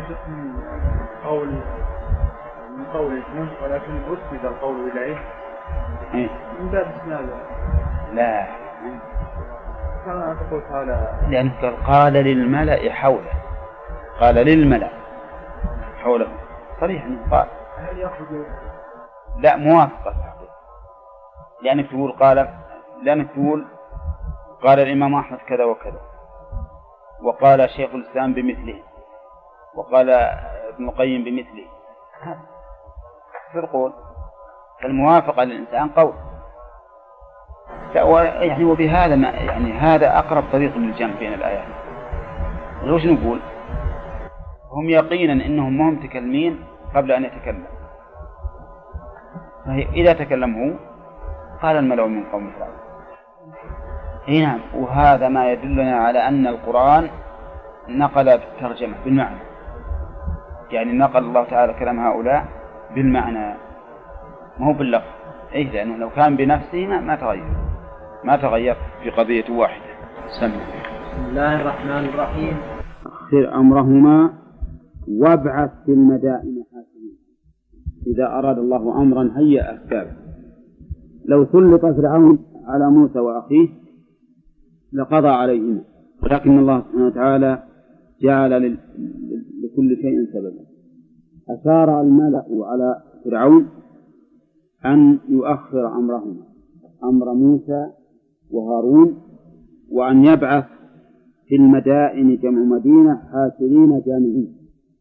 من قول اسمه، ولكن أسند القول إليه من باب اسناده. لا، كما تقول تعالى، لأنه قال للملأ حوله، قال للملأ حوله صريح أنه قال. هل يخرج؟ لا، موافقة، لأنك تقول قال الإمام أحمد كذا وكذا، وقال شيخ الإسلام بمثله، وقال ابن القيم بمثله، تقول فالموافقة للإنسان قول. يعني وبهذا يعني هذا أقرب طريق للجمع بين الآيات. وش نقول؟ هم يقينا إنهم ما هم متكلمين قبل أن يتكلم، إذا تكلم هو قال الملأ من قوم فرعون. نعم. وهذا ما يدلنا على أن القرآن نقل بالترجمة بالمعنى، يعني نقل الله تعالى كلام هؤلاء بالمعنى ما هو باللفظ. لأنه لو كان بنفسه ما تغير في قضية واحدة. بسم الله الرحمن الرحيم. أخر أمرهما وابعث في المدائن حاكمين. إذا أراد الله أمرا هيأ أسبابه. لو سلط فرعون على موسى وأخيه لقضى عليهما، ولكن الله سبحانه وتعالى جعل لكل شيء سببا. أشار الملأ على فرعون أن يؤخر أمرهما، أمر موسى وهارون، وأن يبعث في المدائن جمع مدينة حاشرين جامعين،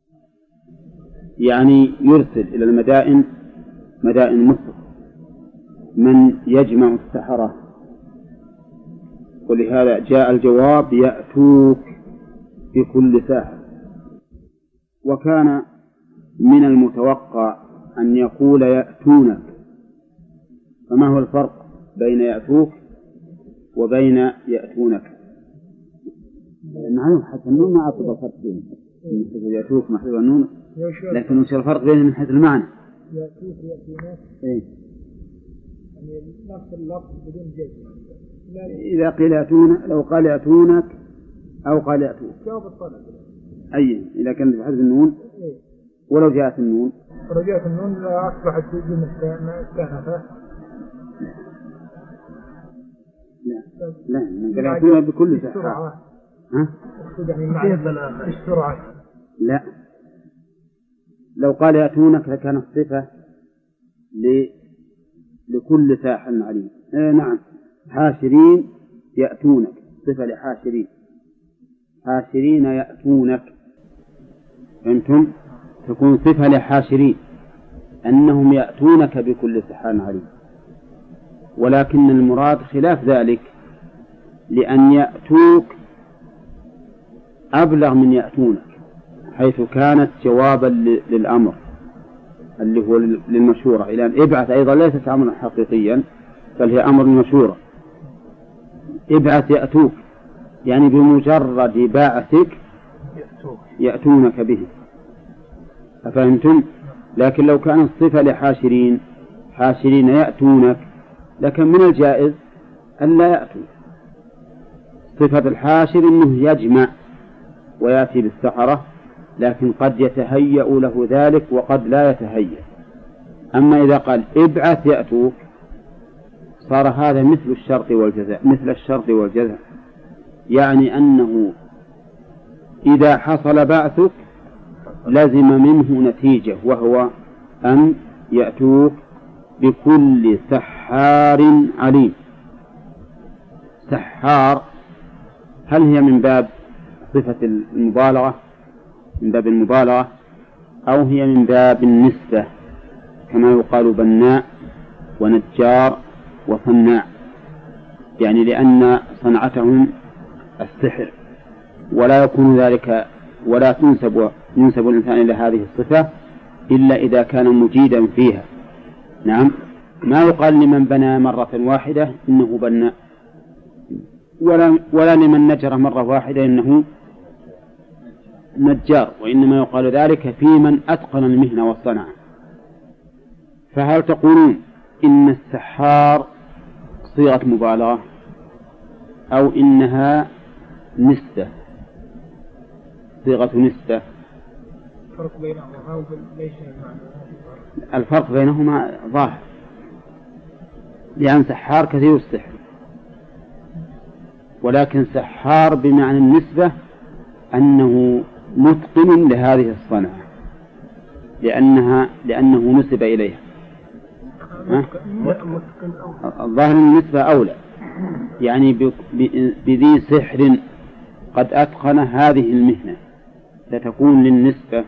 يعني يرسل إلى المدائن مدائن مصر من يجمع السحرة. ولهذا جاء الجواب يأتوك بكل ساحر. وكان من المتوقع أن يقول يأتونك، فما هو الفرق بين يأتوك وبين يأتونك؟ معلوم حتى النون ما أعطى فرق بينهم، يأتوك محذوف النون، لكن وش الفرق بينهم من حيث المعنى؟ يأتوك ويأتونك يعني نفس اللفظ بدون جزم. إذا قيل يأتون، لو قال يأتونك أو قال يأتوك جواب الطلب. إذا كانت بحذف النون، ولو جاءت النون لا أصبحت جملة مستأنفة. لا يأتون بكل ساحة. يعني معنى السرعة. لو قال يأتونك لكانت صفة لكل ساحر عليم. نعم، حاشرين يأتونك صفة لحاشرين، حاشرين يأتونك، فهمتم؟ تكون صفة لحاشرين أنهم يأتونك بكل سحر عليم، ولكن المراد خلاف ذلك، لأن يأتوك أبلغ من يأتونك، حيث كانت جوابا للأمر اللي هو للمشورة، إلى أن ابعث أيضا ليست أمرا حقيقيا بل هي أمر مشورة. ابعث يأتوك يعني بمجرد بعثك يأتونك به، أفهمتم؟ لكن لو كانت صفة لحاشرين، حاشرين يأتونك، لكن من الجائز أن لا يأتوا. صفة الحاشر أنه يجمع ويأتي بالسحرة، لكن قد يتهيأ له ذلك وقد لا يتهيأ. أما إذا قال ابعث يأتوك صار هذا مثل الشرط والجزاء، مثل الشرط والجزاء، يعني أنه إذا حصل بعثك لزم منه نتيجة، وهو أن يأتوك بكل سحار عليم. سحار هل هي من باب صفة المبالغة، من باب المبالغة، أو هي من باب النسبة كما يقال بناء ونجار وصناع، يعني لأن صنعتهم السحر، ولا يكون ذلك ولا ينسب الإنسان إلى هذه الصفة إلا إذا كان مجيدا فيها. نعم، ما يقال لمن بنى مرة واحدة إنه بناء، ولا لمن نجر مرة واحدة إنه نجار، وإنما يقال ذلك في من أتقن المهنة والصنعة. فهل تقولون إن السحار صيغة مبالغة أو إنها نسبة، صيغة نسبة؟ الفرق بينهما ظاهر، لأن سحار كثير السحر، ولكن سحار بمعنى النسبة أنه متقن لهذه الصنعة، لأنه نسب إليها. الظاهر النسبة أولى، يعني بذي سحر قد أتقن هذه المهنة ستكون للنسبة.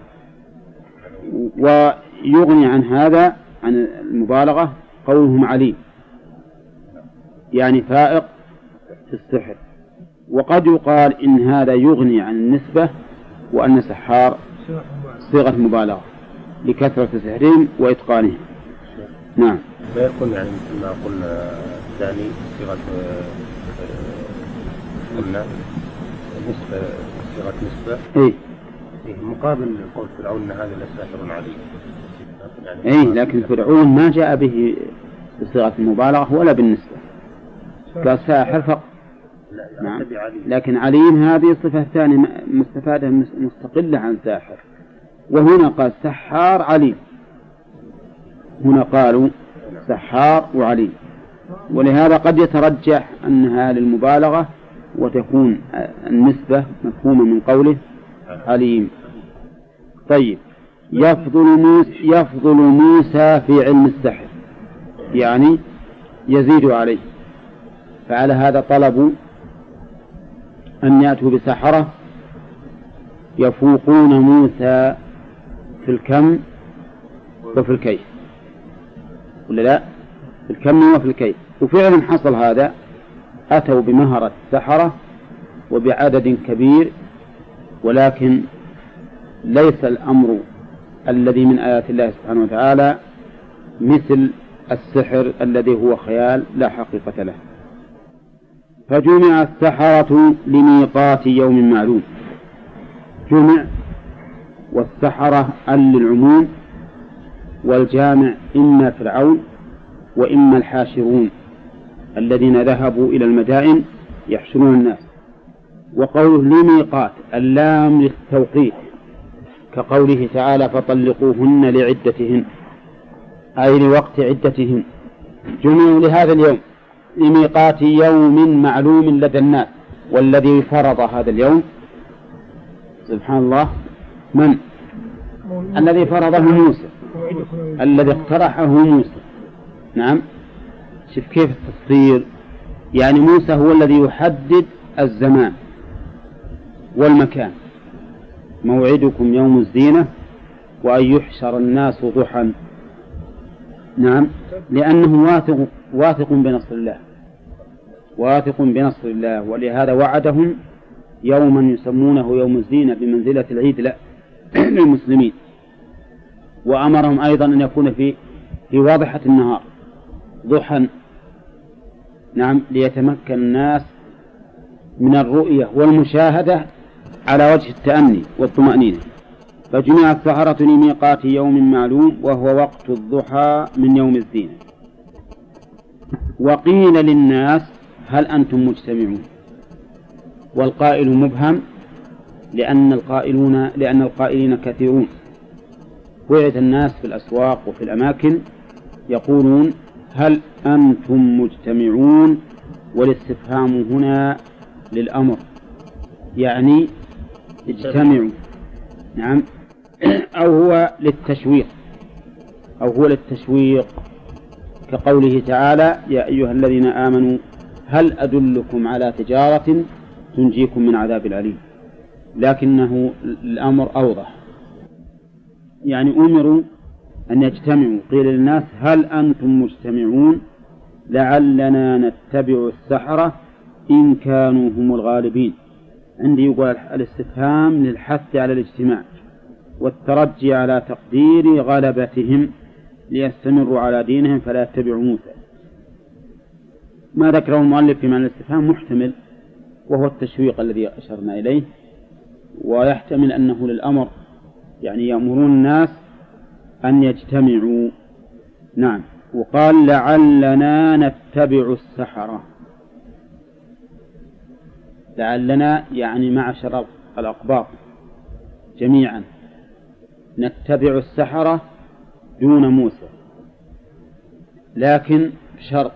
ويغني عن هذا، عن المبالغة، قولهم عليم، يعني فائق في السحر. وقد يقال إن هذا يغني عن النسبة، وأن سحار صيغة مبالغة لكثرة سحرهم وإتقانهم. نعم، لا يكون يعني مثل ما قلنا الثاني صيغة قلنا نسبة، صيغة نسبة إيه مقابل قول فرعون أن هذا لساحر عليم. إيه، لكن فرعون ما جاء به بصيغة المبالغة ولا بالنسبة، قال ساحر فقط. نعم، لكن عليم هذه صفة ثانية مستفادة مستقلة عن ساحر. وهنا قال سحار عليم، هنا قالوا سحار وعليم، ولهذا قد يترجح أنها للمبالغة وتكون النسبة مفهومة من قوله عليم. طيب، يفضل موسى في علم السحر، يعني يزيد عليه، فعلى هذا طلبوا أن يأتوا بسحرة يفوقون موسى في الكم وفي الكيف، ولا لا؟ في الكم وفي الكيف. وفعلا حصل هذا، أتوا بمهرة السحرة وبعدد كبير، ولكن ليس الأمر الذي من آيات الله سبحانه وتعالى مثل السحر الذي هو خيال لا حقيقة له. فجمع السحرة لميقات يوم معلوم. جمع، والسحرة للعموم، والجامع إما فرعون وإما الحاشرون الذين ذهبوا إلى المدائن يحشرون الناس. وقوله لميقات اللام للتوقيت، كقوله تعالى فطلقوهن لعدتهن، أي لوقت عدتهن. جمعوا لهذا اليوم لميقات يوم معلوم لدى الناس، والذي فرض هذا اليوم سبحان الله من؟ الذي فرضه موسى، الذي اقترحه موسى. نعم. شوف كيف التفصيل، يعني موسى هو الذي يحدد الزمان والمكان. موعدكم يوم الزينة وأن يحشر الناس ضحى. نعم، لأنه واثق بنصر الله، واثق بنصر الله، ولهذا وعدهم يوما يسمونه يوم الزينة بمنزلة العيد للمسلمين. وأمرهم أيضا أن يكون في واضحة النهار ضحى. نعم، ليتمكن الناس من الرؤية والمشاهدة على وجه التأني والطمأنينة. فجمع السحرة لميقات يوم معلوم وهو وقت الضحى من يوم الزينة. وقيل للناس هل أنتم مجتمعون؟ والقائل مبهم لأن القائلين كثيرون. وعد الناس في الأسواق وفي الأماكن يقولون هل أنتم مجتمعون، والاستفهام هنا للأمر، يعني اجتمعوا. نعم، أو هو للتشويق كقوله تعالى يا أيها الذين آمنوا هل أدلكم على تجارة تنجيكم من عذاب أليم، لكنه الأمر أوضح، يعني أمروا أن يجتمعوا. قيل للناس هل أنتم مجتمعون لعلنا نتبع السحرة إن كانوا هم الغالبين. عندي يقول الاستفهام للحث على الاجتماع والترجي على تقدير غلبتهم ليستمروا على دينهم فلا يتبعوا موسى. ما ذكره المؤلف في معنى الاستفهام محتمل، وهو التشويق الذي أشرنا إليه، ويحتمل أنه للأمر، يعني يأمرون الناس أن يجتمعوا. نعم. وقال لعلنا نتبع السحرة. لعلنا يعني معشر الأقباط جميعا نتبع السحرة دون موسى، لكن بشرط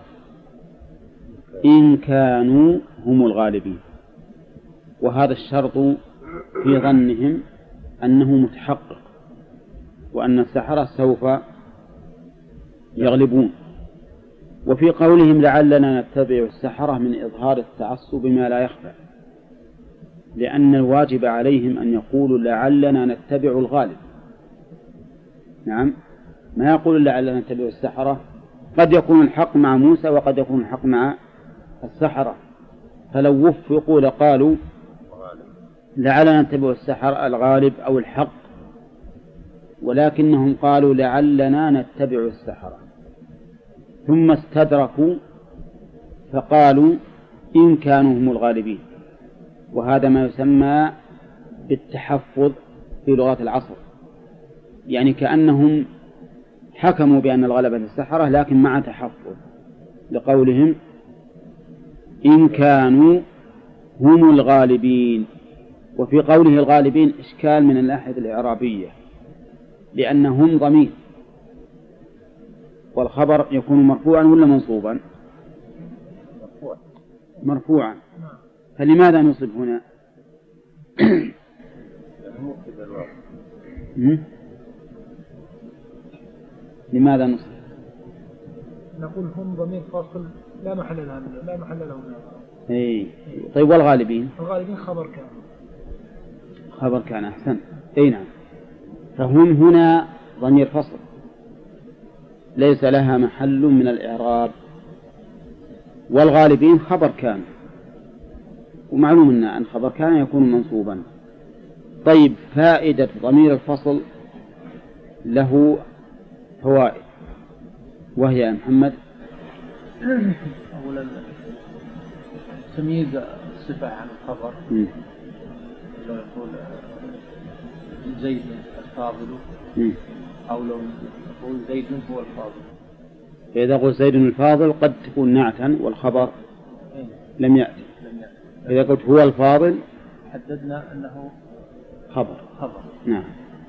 إن كانوا هم الغالبين. وهذا الشرط في ظنهم أنه متحقق، وأن السحرة سوف يغلبون. وفي قولهم لعلنا نتبع السحرة من إظهار التعصب ما لا يخفى، لأن الواجب عليهم أن يقولوا لعلنا نتبع الغالب. نعم، ما يقول لعلنا نتبع السحرة، قد يكون الحق مع موسى وقد يكون الحق مع السحرة، فلو وفقوا لقالوا لعلنا نتبع السحرة الغالب أو الحق، ولكنهم قالوا لعلنا نتبع السحرة، ثم استدركوا فقالوا إن كانوا هم الغالبين. وهذا ما يسمى بالتحفظ في لغة العصر، يعني كأنهم حكموا بأن الغلبة للسحرة لكن مع تحفظ، لقولهم إن كانوا هم الغالبين. وفي قوله الغالبين إشكال من الناحية الإعرابية، لأنهم ضمير، والخبر يكون مرفوعا ولا منصوبا؟ مرفوعا. فلماذا نصب هنا؟ لماذا نصب؟ نقول هم ضمير فاصل لا محل له من إيه. طيب والغالبين؟ الغالبين خبر كان أحسن. أي نعم. فهم هنا ضمير فصل ليس لها محل من الإعراب، والغالبين خبر كان، ومعلوم أن خبر كان يكون منصوبا. طيب، فائدة ضمير الفصل له فوائد، وهي يا محمد أولا تمييز الصفة عن الخبر، لو يقول زيد الفاضل أو لو يقول زيد هو الفاضل. فإذا قلت زيد الفاضل قد تكون نعتا والخبر لم يأتي. إذا قلت هو الفاضل حددنا أنه خبر. نعم.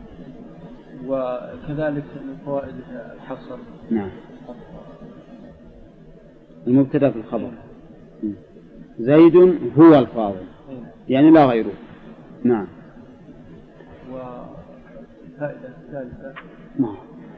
وكذلك من فوائد الحصر. نعم. المبتدأ في الخبر. زيد هو الفاضل، يعني لا غيره. نعم. الفائدة الثالثة نعم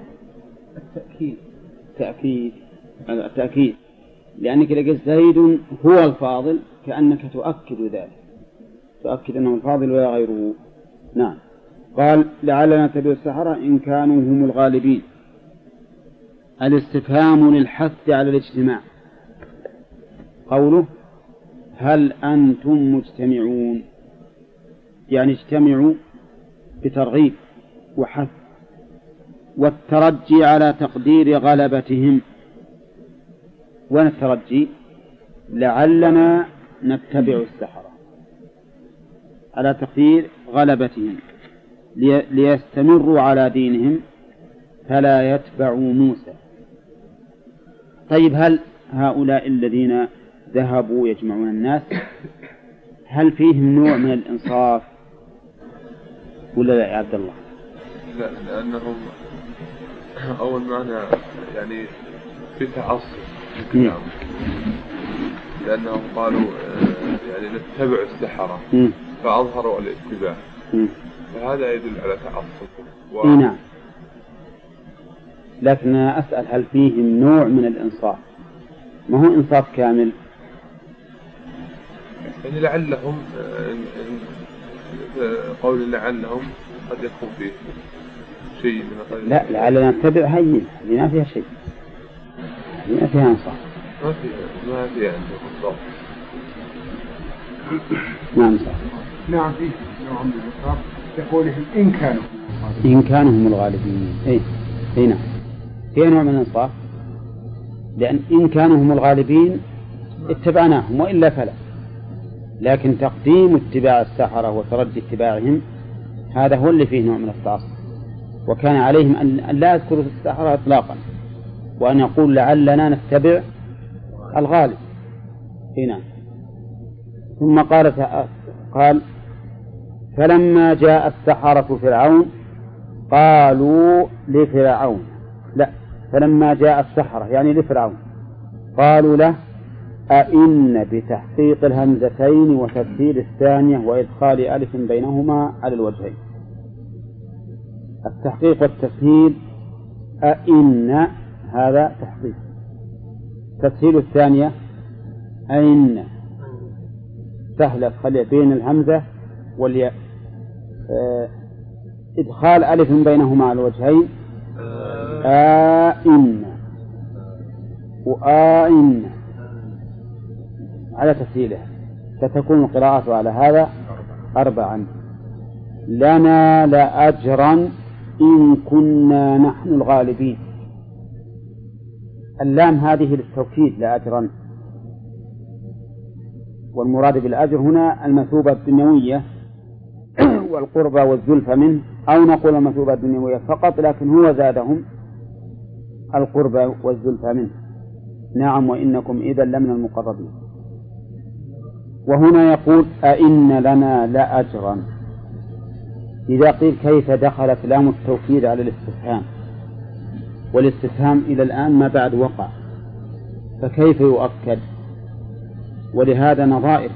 التأكيد التأكيد لأنك إذا قلت زيد هو الفاضل كأنك تؤكد ذلك، تؤكد أنه الفاضل ولا غيره. نعم. قال لعلنا نتبع السحرة إن كانوا هم الغالبين. الاستفهام للحث على الاجتماع. قوله هل أنتم مجتمعون، يعني اجتمعوا بترغيب وحث، والترجي على تقدير غلبتهم. وين الترجي؟ لعلنا نتبع السحرة، على تقدير غلبتهم ليستمروا على دينهم فلا يتبعوا موسى. طيب هل هؤلاء الذين ذهبوا يجمعون الناس هل فيهم نوع من الإنصاف ولا لا يا عبد الله؟ لا، لأنهم أول معنى يعني في تعصب في الكلام، لأنهم قالوا يعني نتبع السحرة فأظهروا الاتباع، فهذا يدل على تعصب نعم. لكن أنا أسأل هل فيهم نوع من الإنصاف؟ ما هو إنصاف كامل، يعني لعلهم قول لعلهم قد يكون فيه شيء من لا لعلنا نتبع هين ما فيها شيء، ما فيها إنصاف، ما فيها إنصاف. نعم صح. نعم فيه نوع من الإنصاف يقولهم إن كانوا هم الغالبين. إيه نعم فيه نوع من الإنصاف، لأن إن كانوا هم الغالبين اتبعناهم وإلا فلا، لكن تقديم اتباع السحرة وترجي اتباعهم هذا هو اللي فيه نوع من التعصب، وكان عليهم أن لا يذكروا السحرة إطلاقا وأن يقول لعلنا نتبع الغالب. هنا ثم قال فلما جاء السحرة فرعون قالوا لفرعون، لا فلما جاء السحرة يعني لفرعون قالوا له أئن بتحقيق الهمزتين وتسهيل الثانية وإدخال ألف بينهما على الوجهين. التحقيق والتسهيل أئن هذا تحقيق، تسهيل الثانية أئن سهلة خلي بين الهمزة والياء، إدخال ألف بينهما على الوجهين آئن وآئن على تسهيلها، فتكون القراءة على هذا 4. لنا لأجرا إن كنا نحن الغالبين. اللام هذه للتوكيد لأجرا، والمراد بالأجر هنا المثوبة الدنيوية والقربى والزلفى منه، أو نقول المثوبة الدنيوية فقط لكن هو زادهم القربى والزلفى منه. نعم وإنكم إذا لمن المقربين. وهنا يقول أئن لنا لأجرا. إذا قيل كيف دخلت لام التوكيد على الاستفهام، والاستفهام إلى الآن ما بعد وقع، فكيف يؤكد؟ ولهذا نظائر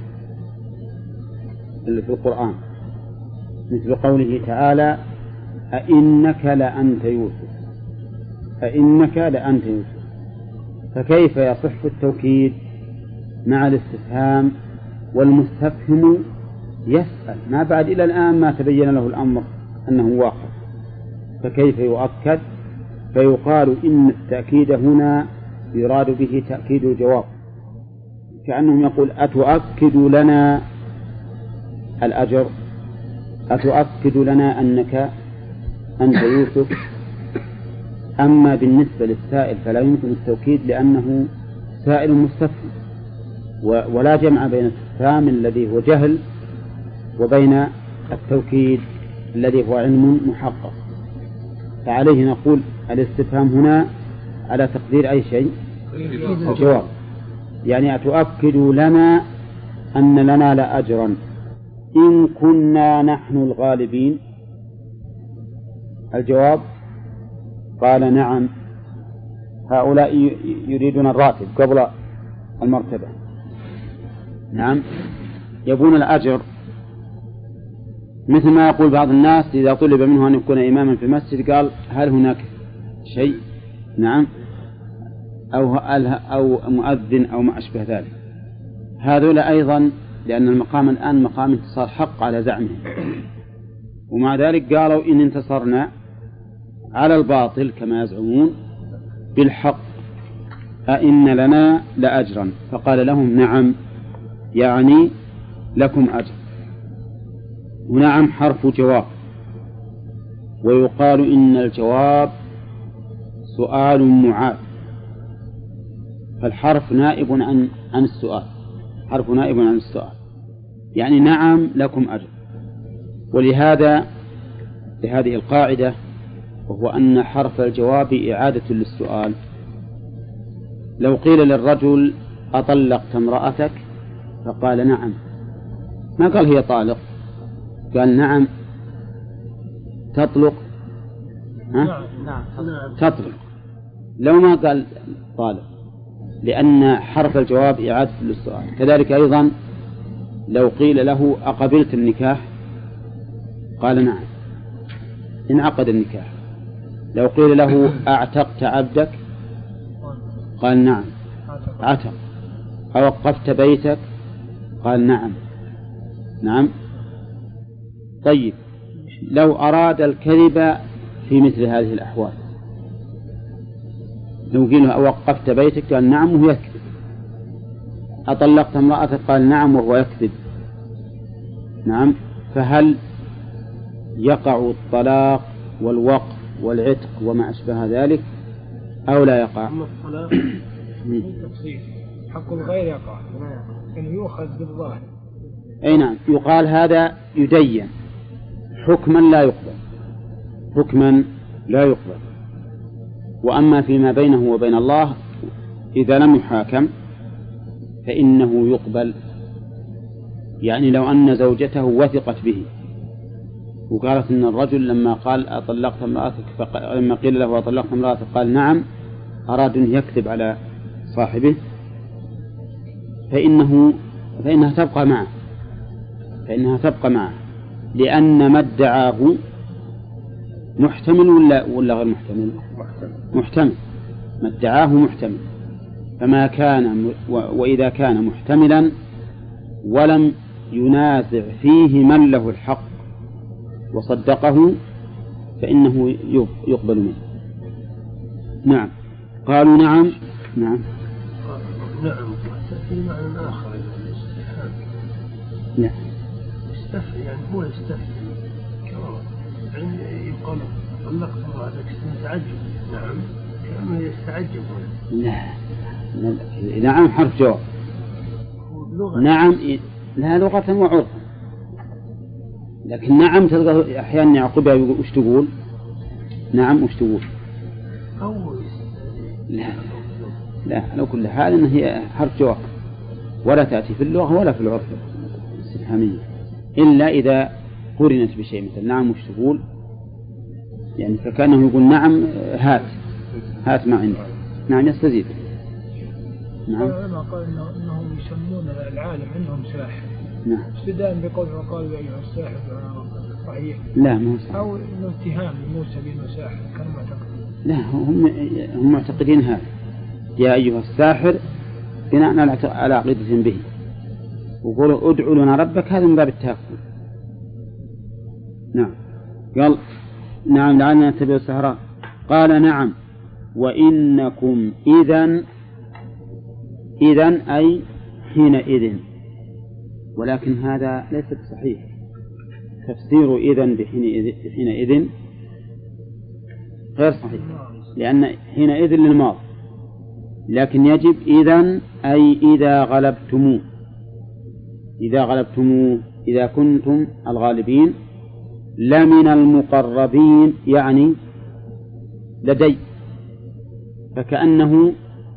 في القرآن مثل قوله تعالى أئنك لأنت يوسف، أئنك لأنت يوسف، فكيف يصح التوكيد مع الاستفهام والمستفهم يسأل ما بعد إلى الآن ما تبين له الأمر أنه واقع، فكيف يؤكد؟ فيقال إن التأكيد هنا يراد به تأكيد الجواب، كأنهم يقول أتؤكد لنا الأجر، أتؤكد لنا أنك أنت يوسف. أما بالنسبة للسائل فلا يمكن التوكيد لأنه سائل مستفهم، ولا جمع بين الاستفهام الذي هو جهل وبين التوكيد الذي هو علم محقق. فعليه نقول الاستفهام هنا على تقدير أي شيء الجواب، يعني أتؤكد لنا أن لنا لأجرا إن كنا نحن الغالبين. الجواب قال نعم هؤلاء يريدون الراتب قبل المرتبة، نعم يبون الأجر مثل ما يقول بعض الناس إذا طلب منه أن يكون إماما في المسجد قال هل هناك شيء؟ نعم، أو مؤذن أو ما أشبه ذلك. هذول أيضا لأن المقام الآن مقام انتصار حق على زعمهم، ومع ذلك قالوا إن انتصرنا على الباطل كما يزعمون بالحق أئن لنا لأجرا، فقال لهم نعم، يعني لكم أجر. ونعم حرف جواب، ويقال إن الجواب سؤال معاد، فالحرف نائب عن السؤال، حرف نائب عن السؤال، يعني نعم لكم أجر. ولهذا لهذه القاعدة، وهو أن حرف الجواب إعادة للسؤال. لو قيل للرجل أطلقت امرأتك فقال نعم، ما قال هي طالق، قال نعم تطلق، تطلق، لو ما قال طالق، لأن حرف الجواب إعادة للسؤال. كذلك أيضا لو قيل له أقبلت النكاح قال نعم، انعقد النكاح. لو قيل له أعتقت عبدك قال نعم، عتق. أوقفت بيتك قال نعم، نعم. طيب لو أراد الكذب في مثل هذه الأحوال، لو قيل له أوقفت بيتك قال نعم وهو يكذب، أطلقت امرأتك قال نعم وهو يكذب، نعم، فهل يقع الطلاق والوقف والعتق وما أشبه ذلك أو لا يقع؟ أما الطلاق بالتفصيل حق الغير يقع، يعني يؤخذ بالظاهر. أي نعم، يقال هذا يدين حكما لا يقبل، حكما لا يقبل. وأما فيما بينه وبين الله إذا لم يحاكم فإنه يقبل. يعني لو أن زوجته وثقت به وقالت إن الرجل لما قال أطلقت امرأتك لما قيل له أطلقت امرأتك قال نعم، أراد أن يكذب على صاحبه، فإنها تبقى معه، لأن ما ادعاه محتمل ولا غير محتمل؟ محتمل، ما ادعاه محتمل. فما كان وإذا كان محتملا ولم ينازع فيه من له الحق وصدقه فإنه يقبل منه. نعم، قالوا نعم. نعم في معنى آخر الاستفهام. نعم، يستفهم، يعني هو يستفهم يعني يقول طلقت امرأتك تعجب، نعم كأنه يستعجب. لا نعم حرف جواب، نعم لها لغة وعرفا، لكن نعم تلقى أحيانا يعقبها يقول وش تقول؟ نعم وش تقول؟ لا لو كل حال إن هي حرف جواب ولا تأتي في اللغة ولا في العرف الاستفهامية إلا إذا قرنت بشيء، مثل نعم وش تقول، يعني فكأنه يقول نعم هات ما عندك، نعم يستزيد. نعم. العلماء قال إنهم يسمون العالم عندهم ساحر. نعم. ابتداء بقوله وقالوا يا أيها الساحر صحيح. لا مو ساحر. أو إنه اتهام لموسى بأنه ساحر كانوا معتقدين. لا هم معتقدين هذا يا أيها الساحر بناء على عقيدة به، وقولوا ادعوا لنا ربك، هذا من باب التهكم. نعم. قال نعم لعلنا نتبع السحرة، قال نعم وإنكم إذن أي حينئذ، ولكن هذا ليس صحيح. تفسير إذن بحينئذ غير صحيح، لأن حينئذ للماضي، لكن يجب إذن أي إذا غلبتموه، إذا كنتم الغالبين، لمن المقربين يعني لدي، فكأنه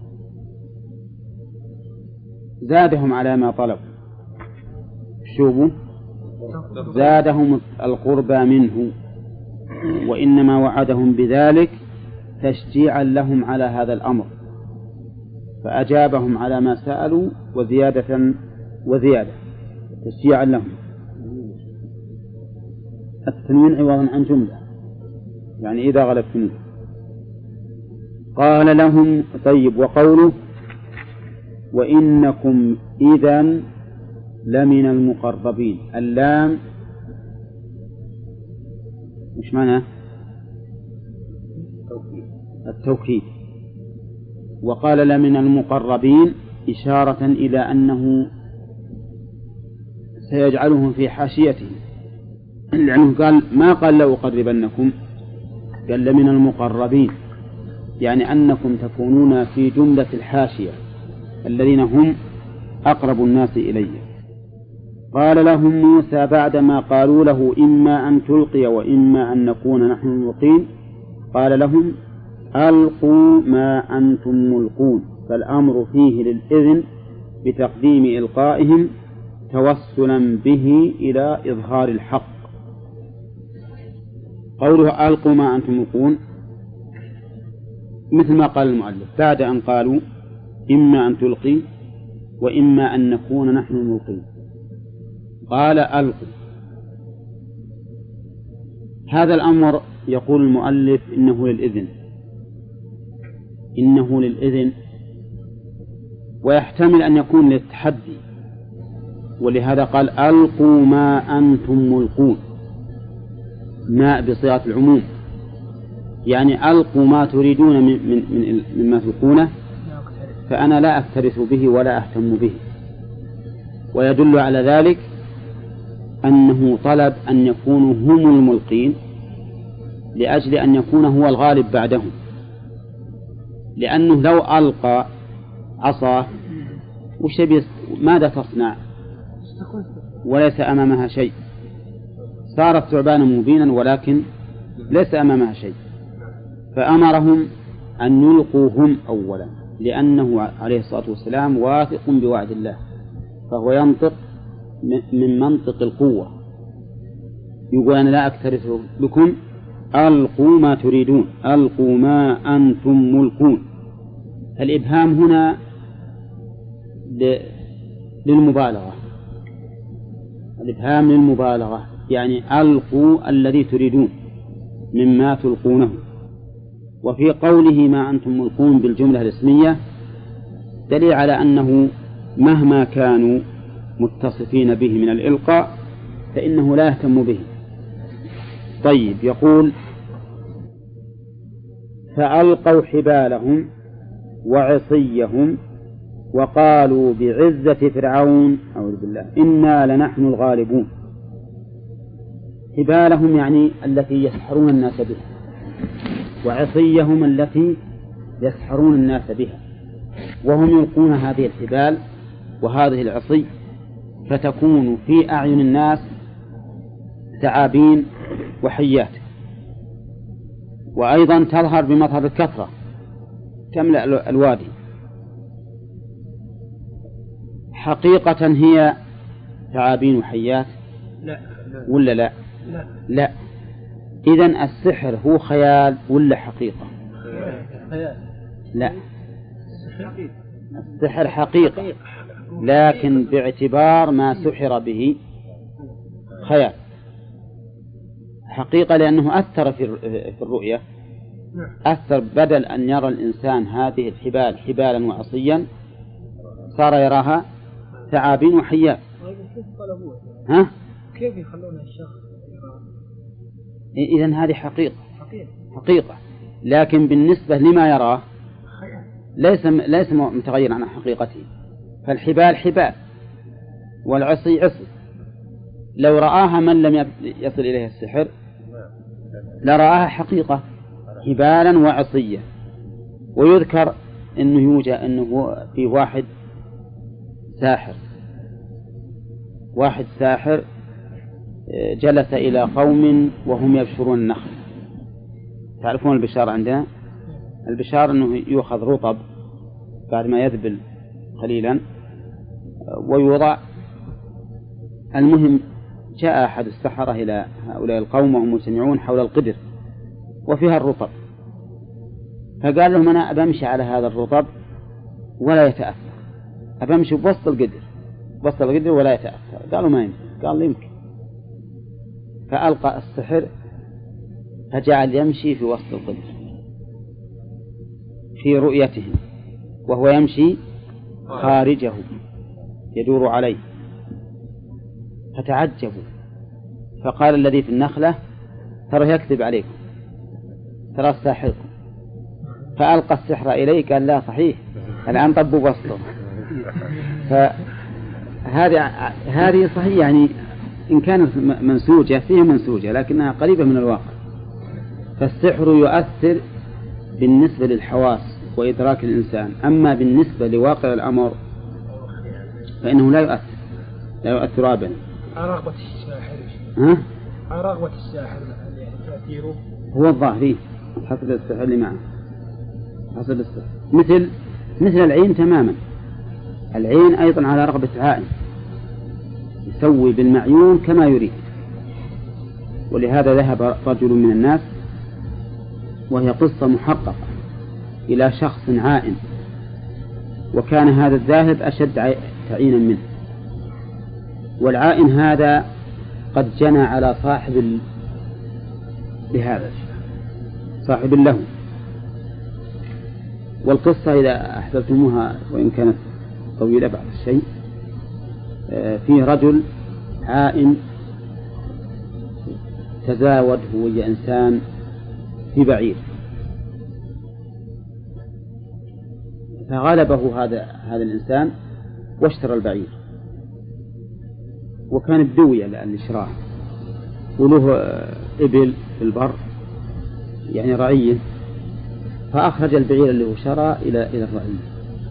زادهم على ما طلبوا. شوفوا زادهم القربى منه، وإنما وعدهم بذلك تشجيعا لهم على هذا الأمر، فأجابهم على ما سألوا وزيادة تشجيعا لهم. التنوين عوضا عن جملة، يعني إذا غلبتم. قال لهم طيب. وقوله وإنكم إذن لمن المقربين، اللام مش معنى التوكيد. وقال لمن المقربين إشارة إلى أنه سيجعلهم في حاشيته، لأنه قال ما قال لأقربنكم، قال لمن المقربين، يعني أنكم تكونون في جملة الحاشية الذين هم أقرب الناس إلي. قال لهم موسى بعدما قالوا له إما أن تلقي وإما أن نكون نحن الملقين، قال لهم ألقوا ما أنتم ملقون، فالأمر فيه للإذن بتقديم إلقائهم توسلا به إلى إظهار الحق. قوله ألقوا ما أنتم ملقون مثل ما قال المؤلف بعد أن قالوا إما أن تلقي وإما أن نكون نحن الملقين، قال ألقوا. هذا الأمر يقول المؤلف إنه للإذن، إنه للإذن، ويحتمل أن يكون للتحدي، ولهذا قال ألقوا ما أنتم ملقون، ما بصيغة العموم، يعني ألقوا ما تريدون مما تلقونه، فأنا لا أكترث به ولا أهتم به. ويدل على ذلك أنه طلب أن يكونوا هم الملقين لأجل أن يكون هو الغالب بعدهم، لأنه لو ألقى عصاه ماذا تصنع وليس أمامها شيء؟ صارت ثعبانا مبينا ولكن ليس أمامها شيء. فأمرهم أن يلقوا هم أولا، لأنه عليه الصلاة والسلام واثق بوعد الله، فهو ينطق من منطق القوة، يقول أنا لا أكترث بكم، ألقوا ما تريدون، ألقوا ما أنتم ملقون. الإبهام هنا للمبالغة، الإبهام للمبالغة، يعني ألقوا الذي تريدون مما تلقونه. وفي قوله ما أنتم ملقون بالجملة الاسمية دليل على أنه مهما كانوا متصفين به من الإلقاء فإنه لا يهتم به. طيب، يقول فألقوا حبالهم وعصيهم وقالوا بعزة فرعون أعوذ بالله إنا لنحن الغالبون. حبالهم يعني التي يسحرون الناس بها، وعصيهم التي يسحرون الناس بها، وهم يلقون هذه الحبال وهذه العصي فتكون في أعين الناس ثعابين وحيات، وأيضا تظهر بمظهر الكثرة تملأ الوادي. حقيقة هي ثعابين وحيات ولا لا؟ لا. إذن السحر هو خيال ولا حقيقة؟ لا، السحر حقيقة، لكن باعتبار ما سحر به خيال. حقيقة لأنه أثر في الرؤية، أثر، بدل أن يرى الإنسان هذه الحبال حبالا وعصيا صار يراها ثعابين وحيات. ها؟ كيف يخلون الشخص إذن هذه حقيقة، لكن بالنسبة لما يراه ليس متغير عن حقيقته. فالحبال حبال والعصي عصي، لو رآها من لم يصل إليه السحر لرآها حقيقة حبالا وعصية. ويذكر أنه في واحد ساحر جلس إلى قوم وهم يبشرون النخل. تعرفون البشار عندنا؟ البشار أنه يؤخذ رطب بعد ما يذبل قليلا ويوضع. المهم جاء أحد السحرة إلى هؤلاء القوم وهم مجتمعون حول القدر وفيها الرطب، فقال لهم أنا أبمشي على هذا الرطب ولا يتأثر، أبمشي بوسط القدر ولا يتأثر. قالوا ما يمكن. قال يمكن. فألقى السحر فجعل يمشي في وسط الظل في رؤيتهم، وهو يمشي خارجه يدور عليه، فتعجبوا، فقال الذي في النخلة ترى يكذب عليكم، ترى الساحركم، فألقى السحر إليه قال لا صحيح الآن طبوا بسطه. فهذه صحيح يعني إن كانت منسوجة فيها منسوجة لكنها قريبة من الواقع. فالسحر يؤثر بالنسبة للحواس وإدراك الإنسان، أما بالنسبة لواقع الأمر فإنه لا يؤثر أبدا. رغبة الساحر رغبة الساحر يعني تأثيره هو الظاهري حسب السحر اللي معه، حسب السحر مثل العين تماما. العين أيضا على رغبة عائن، يسوي بالمعيون كما يريد. ولهذا ذهب رجل من الناس، وهي قصة محققة، إلى شخص عائن، وكان هذا الذاهب أشد تعينا منه، والعائن هذا قد جنى على صاحب لهذا صاحب له. والقصة إذا أحببتموها وإن كانت طويلة بعض الشيء، فيه رجل عائن تزاود هو إنسان في بعير، فغلبه هذا الإنسان واشترى البعير، وكان بدوية للشراء، وله إبل في البر يعني رعية، فأخرج البعير اللي هو شرى إلى الرعية.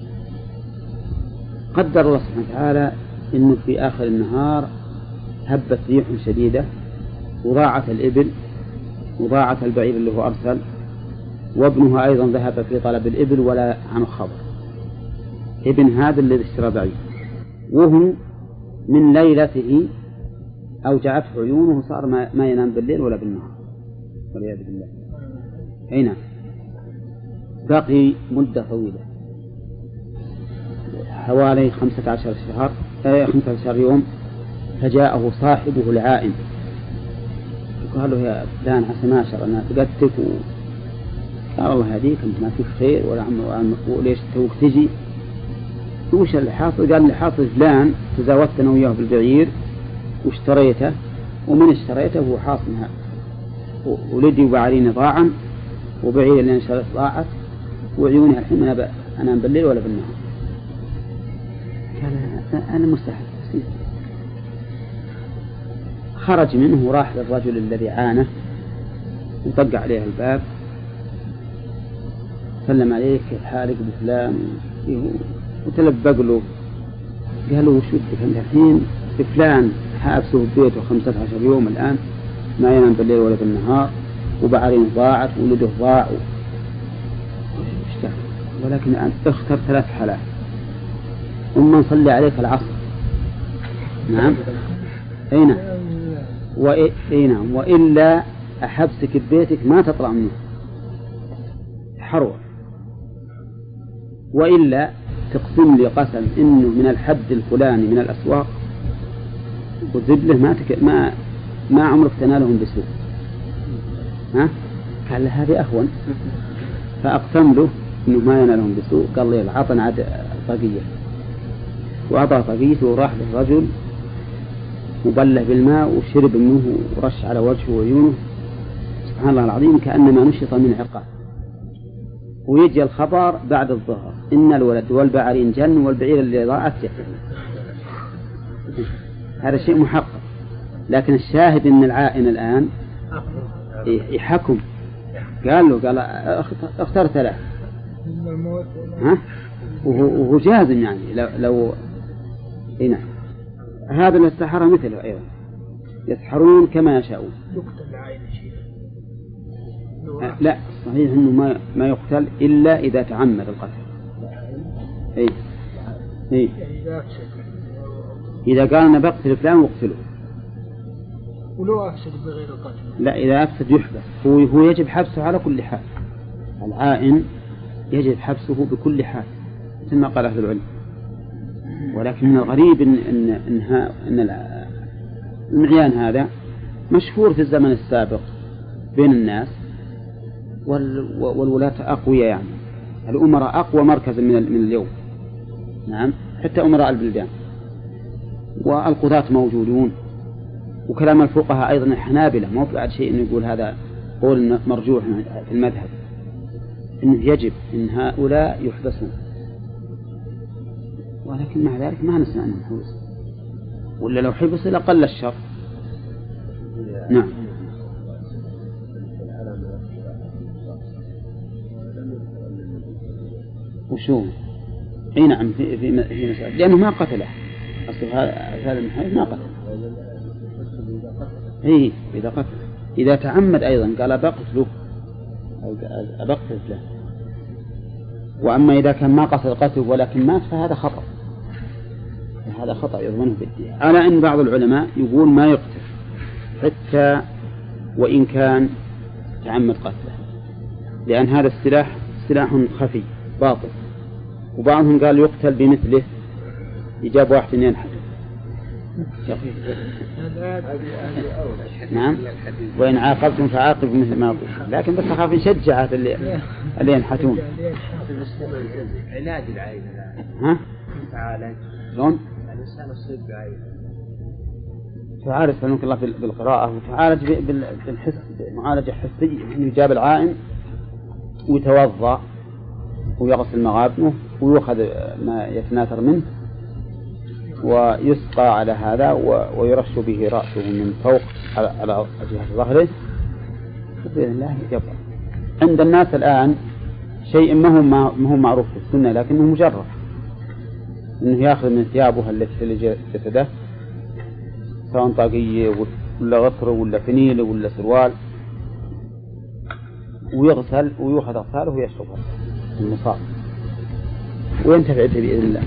قدر الله سبحانه وتعالى إنه في آخر النهار هبت ريح شديدة وضاعت الإبل وضاعت البعير اللي هو أرسل، وابنها أيضا ذهب في طلب الإبل ولا عنه خبر. ابن هذا الذي اشترى بعير، وهو من ليلته أوجعته عيونه، صار ما ينام بالليل ولا بالنهار والعياذ بالله. أي نعم. بقي مدة طويلة حوالي 15 يوم، فجاءه صاحبه العائن وقال له يا فلان حسن عشر أنا فقدتك، قال الله يهديك أنت ما فيك خير ولا عم وليش توك تجي، وش اللي حاصل؟ قال اللي حاصل فلان تزاودت أنا وياه بالبعير واشتريته، ومن اشتريته هو حاصل هذا، ولدي وبعريني ضاعا وبعير اللي انشرت ضاعت، وعيوني الحين أنا بالليل ولا بالنهار. قال أنا مستحيل. خرج منه وراح للرجل الذي عانه وطق عليه الباب، سلم عليه كيف حالك بفلان، وتلبق له، قال له وش ودك أنت الحين؟ فلان حابسه في بيته 15 يوم الآن ما ينام بالليل ولا بالنهار، وبعرين ضاعت وولده ضاع، ولكن أنت اختر 3 حالات، أما نصلي عليك العصر. نعم. أي نعم. أي نعم. وإلا أحبسك ببيتك ما تطلع منه حروة، وإلا تقسم لي قسم إنه من الحد الفلاني من الأسواق وزبله ما عمرك تنالهم بسوء. قال له هذه أهون، فأقسم له إنه ما ينالهم بسوء. قال لي العطن عاد طاقية، وأعطى طاقيته وراح للرجل وبله بالماء وشرب منه ورش على وجهه وعيونه، سبحان الله العظيم كأنما نشط من عقاب. ويجي الخبر بعد الظهر إن الولد والبعرين جن والبعير اللي ضاعت جن. هذا شيء محقق. لكن الشاهد إن العائن الآن يحكم، قال اختار 3 وهو جازم يعني لو هنا هذا السحرة مثله أيضا يسحرون كما يشاءون. يقتل العائن شيء؟ لا صحيح إنه ما يقتل إلا إذا تعمد القتل. أي إذا قال أنا بقتل فلان وقتله، ولو أفسد بغير القتل لا، إذا أفسد يحبس. هو يجب حبسه على كل حال. العائن يجب حبسه بكل حال مثل ما قال أهل العلم. ولكن من الغريب إن المعيان هذا مشهور في الزمن السابق بين الناس، والولاة أقوياء، يعني الأمراء أقوى مركزا من اليوم. نعم، حتى أمراء البلدان، والقضاة موجودون، وكلام الفقهاء أيضا الحنابلة ما بعد شيء إنه يقول هذا قول مرجوح في المذهب، إنه يجب إن هؤلاء يحبسون، ولكن مع ذلك ما نسمع أنهم حبسوا، ولا لو حبسوا لقل الشر. نعم. وشو؟ اي نعم، في مسألة، لأنه ما قتله، أصل هذا المحارب ما قتله. إيه إذا قتل، إذا تعمد أيضا قال بقتله له. وأما إذا كان ما قصد قتله ولكن مات فهذا خطأ، هذا خطأ يضمنه بالدية. على أن بعض العلماء يقول ما يقتل حتى وإن كان تعمد قتله، لأن هذا السلاح سلاح خفي باطل. وبعضهم قال يقتل بمثله، يجاب واحد ينحت. نعم، وإن عاقبتم فعاقبوا مثل ما قلت، لكن بس أخاف نشجع اللي ينحتون. علاج العين. ها؟ تعالج. شلون؟ الإنسان يصيب بعين. تعالج فلنك الله بالقراءة، وتعالج بالحس، معالجة حسية، إنه يجاب العائن ويتوضأ ويغسل مغابنه ويأخذ ما يتناثر منه ويسقى على هذا ويرش به رأسه من فوق على جهة ظهره، بإذن الله يجبر. عند الناس الآن شيء ما هو معروف في السنة، لكنه مجرد إنه يأخذ من ثيابه التي في جسده، سواء طاقية ولا غطر ولا فنيل ولا سروال، ويغسل ويأخذ أغساله ويشربها المصاب وينتفع به بإذن الله.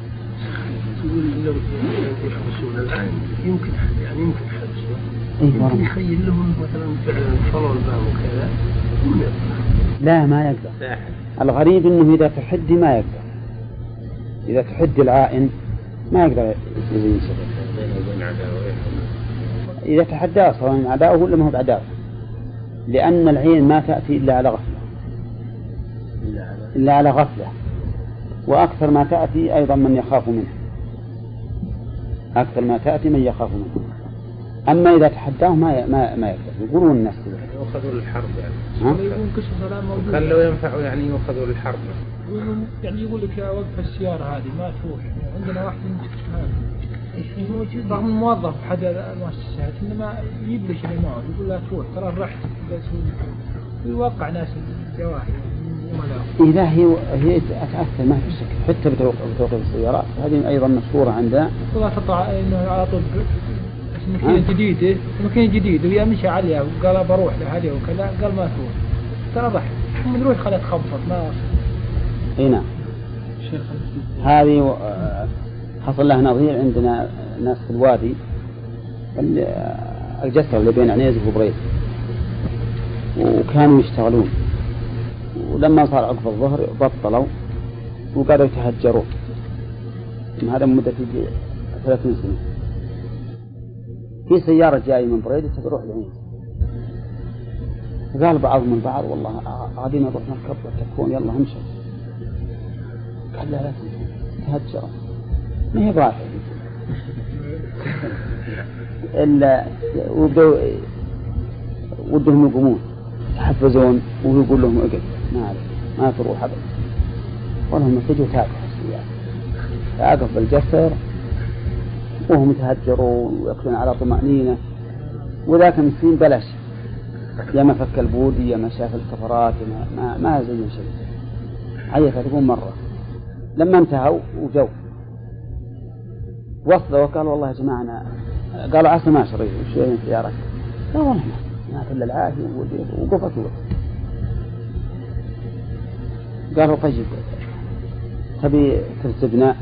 لو يحبسون الآن يمكن حبسه، يمكن يخيل لهم مثلا فعلا الباب وكذا. لا ما يقدر. الغريب إنه إذا تحدي ما يقدر، إذا تحدي العائن ما يقدر ينشغل. إذا تحداه سواء من عداؤه ولا ما هو بعداؤه، لأن العين ما تأتي إلا على غفلة، وأكثر ما تأتي أيضا من يخاف منه، أكثر ما تأتي من يخاف منه. أما إذا تحداه ما يقدر. يقولون الناس يأخذوا للحرب كان لو ينفع يعني يأخذوا للحرب. يعني يقول لك وقف السيارة هذه ما تروح، عندنا واحد رغم الموظف حد المؤسسات إنما يبلش الموعد يقول لا تروح ترى رحت، ويوقع ناس الجواهر. إذا هي أتأثر ما في شك، حتى بتوقف السيارات هذه أيضا مشهورة عندنا. والله تطلع إنه على طول مكان جديد ويا مشى عليها وقال بروح لهذه وكذا، قال ما تروح، ترى ضحك من روح خلت خبطت ما. هنا هذه حصل لها نظير عندنا ناس في الوادي الجسر اللي بين عنيزة وبريد، وكانوا يشتغلون، ولما صار عقب الظهر بطلوا وقالوا يتهجروا. هذا مدة 30 سنة. في سيارة جاية من بريد تروح لعنيزة، قال بعضهم البعض والله قاعدين نروح نركب تكون يلا همشي، قال لا تهجروا ما هي ضاحية إلا ودهم يقومون يحفزون ويقول لهم اقف ما تروح أبدا، ولهم يسجوا تاقف السيارة، تاقف بالجسر وهم يتهجرون ويأكلون على طمأنينة. وذاك المسكين بلش يا ما فك البودي يا ما شاف الكفرات ما زي شيء، عيث تكون مرة. لما انتهوا وجو وصلوا وقالوا والله يا جماعة قالوا عسى ما شريت وشوية من سيارك، لا والله ما إلا العافية وقفت قالوا طيب تبي ترسبنا؟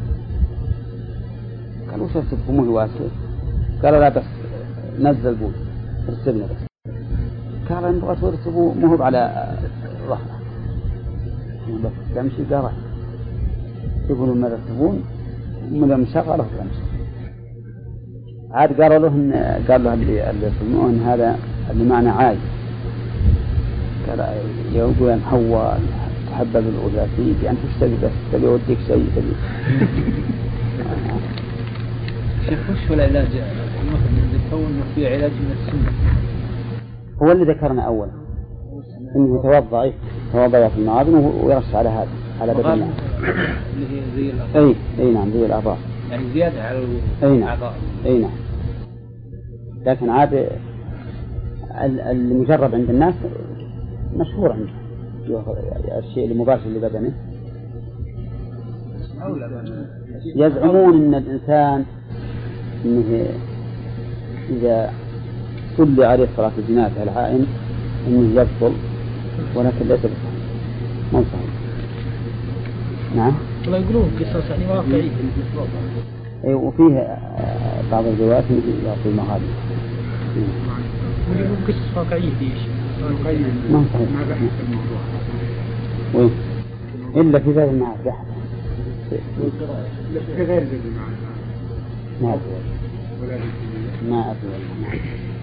قالوا وش ارسبكم وهي واسع؟ قالوا لا بس نزل بود ارسبنا بس. قال ان بغيت ترسبوا مهب على ظهره بس تمشي. قال يقولون ما ترسبون من المشغلة تمشي عاد قالوا له اللي يسمون هذا اللي معنى عاي، قال يقول أن حواء تحبب الأولى فيك أن تشتري بس تبي أوديك شيء تبي. شيخ وش هو العلاج مثلا يكون في علاج من السنة؟ هو اللي ذكرنا أولا إنه يتوضأ في المعاذن ويرش على هذا على بدن اللي هي زي الأعضاء. أي نعم زي الأعضاء يعني زيادة على الأعضاء. أي نعم. لكن عاد المجرب عند الناس مشهور عنده الشيء المباشر لبدنه. يزعمون أن الإنسان إنه إذا صلي عليه صلاة الجنازة العائن إنه يبطل، ولكن ليس بصحيح، ما صحيح. نعم. والله يقولون قصص يعني واقعية. أي وفيه بعض الروايات يعطي المغادر. يقولون قصص واقعية دي ما صحيح. ما بحث الموضوع. وين؟ إلا في ذلك المعاد بحث. في غير ذي المعاد. ما أدري. ولا ذي. ما أدري والله.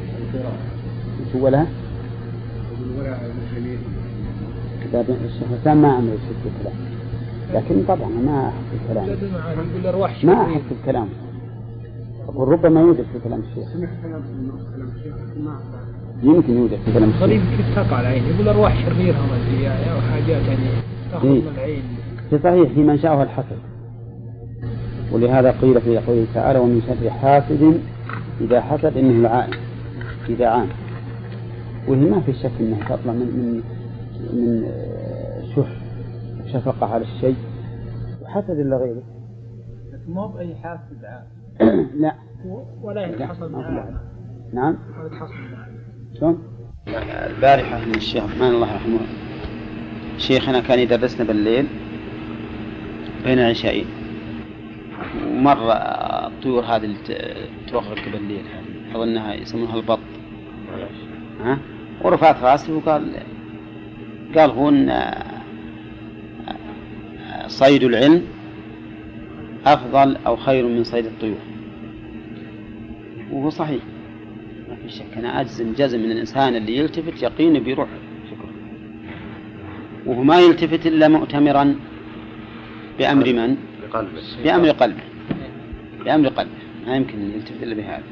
ولا؟ ولا مسلمين. كتاب الشيخ الإسلام ما عمل في الكلام، لكن طبعا ما أحب الكلام. ما أحب الكلام. أقول ربما يوجد في كلام الشيخ. سمعت كلام الشيخ ما يمكن يوجد في كلام الشيخ. غريب كيف تقع العين؟ يقول أرواح شريرة أو حاجات يعني تأخذ من العين. في صحيح في من شاءه الحسد، ولهذا قيل في قوله تعالى ومن شر حاسد إذا حسد إنه العائن إذا عان. وهي ما في شك أنها تطلع من شفقة على الشيء وحسد إلا غيره. لكن ما بأي حاسد عام. لا. ولا يتحصل معه. نعم. ولا يتحصل معه. شلون؟ البارحة من الشيخ رحمن الله رحمه شيخنا كان يدرسنا بالليل بين العشاءين، ومرة الطيور هذه اللي توغرك بالليل أظنها يسمونها البط، ها؟ ورفعت راسي وقال هون صيد العلم أفضل أو خير من صيد الطيور. وهو صحيح ما في شك. أنا جزم من الإنسان اللي يلتفت يقين بيروح فكره، وهو ما يلتفت إلا مؤتمرا بأمر من؟ بأمر قلبه. ما يمكن يلتفت إلا بهذا.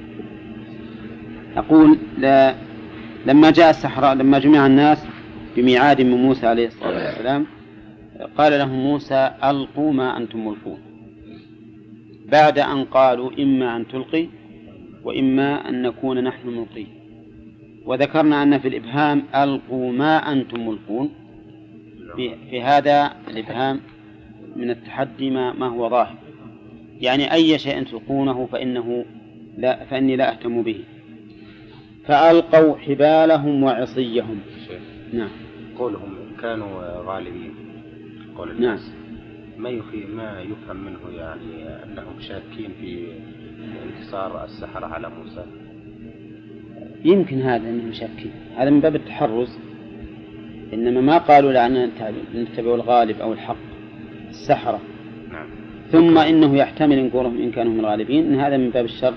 أقول لما جاء السحرة لما جمع الناس بميعاد من موسى عليه الصلاة والسلام قال لهم موسى ألقوا ما أنتم ملقون، بعد أن قالوا إما أن تلقي وإما أن نكون نحن ملقين. وذكرنا أن في الإبهام ألقوا ما أنتم ملقون، في هذا الإبهام من التحدي ما هو ظاهر، يعني أي شيء تلقونه فإني لا أهتم به. فألقوا حبالهم وعصيهم. نعم. قولهم كانوا غالبين قول الناس. نعم. ما يفهم منه يعني أنهم شاكين في انتصار السحرة على موسى. يمكن هذا أنهم شاكين، هذا من باب التحرز، إنما ما قالوا لأن نتبع الغالب أو الحق السحرة. نعم. ثم إنه يحتمل نقولهم إن كانوا من الغالبين إن هذا من باب الشرط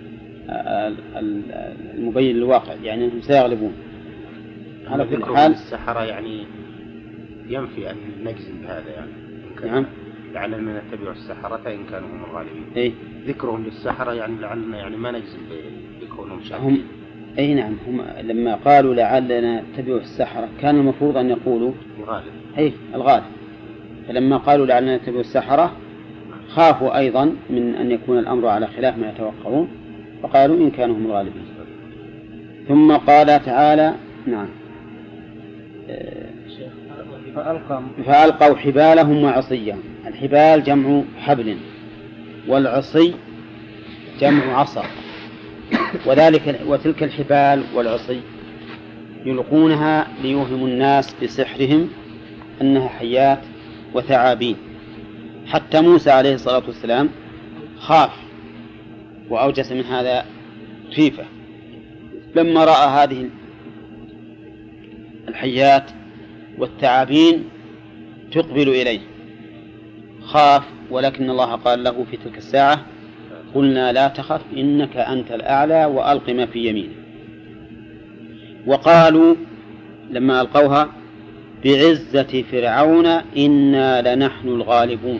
المبين للواقع، يعني أنهم سيغلبون. على كل حال السحرة يعني ينفي أن نجزم بهذا، يعني نعم. لعلنا نتبع السحرة إن كانوا هم الغالبين. إيه؟ ذكرهم للسحرة يعني لعلنا يعني ما نجزم بكونهم شاكين. أي نعم. هم لما قالوا لعلنا نتبع السحرة كان المفروض أن يقولوا الغالب. أي الغالب. فلما قالوا لعلنا نتبع السحرة خافوا أيضا من أن يكون الأمر على خلاف ما يتوقعون، فقالوا إن كانوا هم الغالبين. ثم قال تعالى نعم فألقوا حبالهم وعصيهم. الحبال جمع حبل، والعصي جمع عصا. وتلك الحبال والعصي يلقونها ليوهموا الناس بسحرهم أنها حيات وثعابين. حتى موسى عليه الصلاة والسلام خاف وأوجس من هذا خيفة لما رأى هذه الحيات والثعابين تقبل إليه، خاف. ولكن الله قال له في تلك الساعة قلنا لا تخف إنك أنت الأعلى وألق ما في يمينك. وقالوا لما ألقوها بعزة فرعون إنا لنحن الغالبون.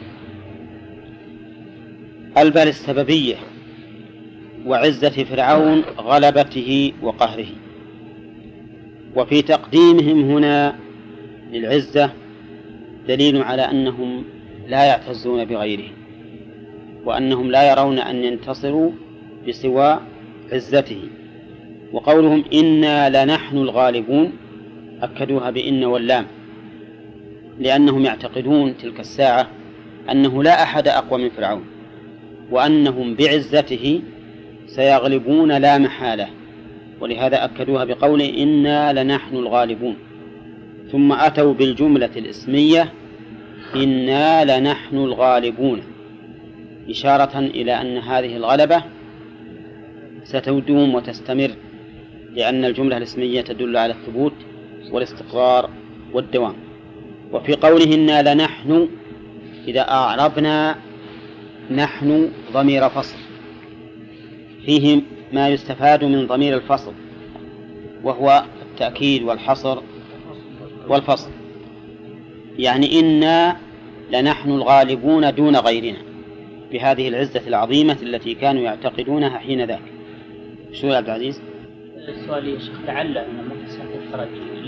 الباء السببية، وعزة فرعون غلبته وقهره. وفي تقديمهم هنا للعزة دليل على أنهم لا يعتزون بغيره، وأنهم لا يرون أن ينتصروا بسوى عزته. وقولهم إنا لنحن الغالبون أكدوها بإن واللام، لأنهم يعتقدون تلك الساعة أنه لا أحد أقوى من فرعون، وأنهم بعزته سيغلبون لا محالة، ولهذا أكدوها بقول إنا لنحن الغالبون. ثم أتوا بالجملة الإسمية إنا لنحن الغالبون، إشارة إلى أن هذه الغلبة ستدوم وتستمر، لأن الجملة الإسمية تدل على الثبوت والاستقرار والدوام. وفي قوله إنا لنحن إذا أعربنا نحن ضمير فصل، فيه ما يستفاد من ضمير الفصل وهو التأكيد والحصر والفصل، يعني إنا لنحن الغالبون دون غيرنا بهذه العزة العظيمة التي كانوا يعتقدونها حين ذاك. شو يا عبد العزيز؟ السؤال يا شيخ، لعل أن متساق الترجي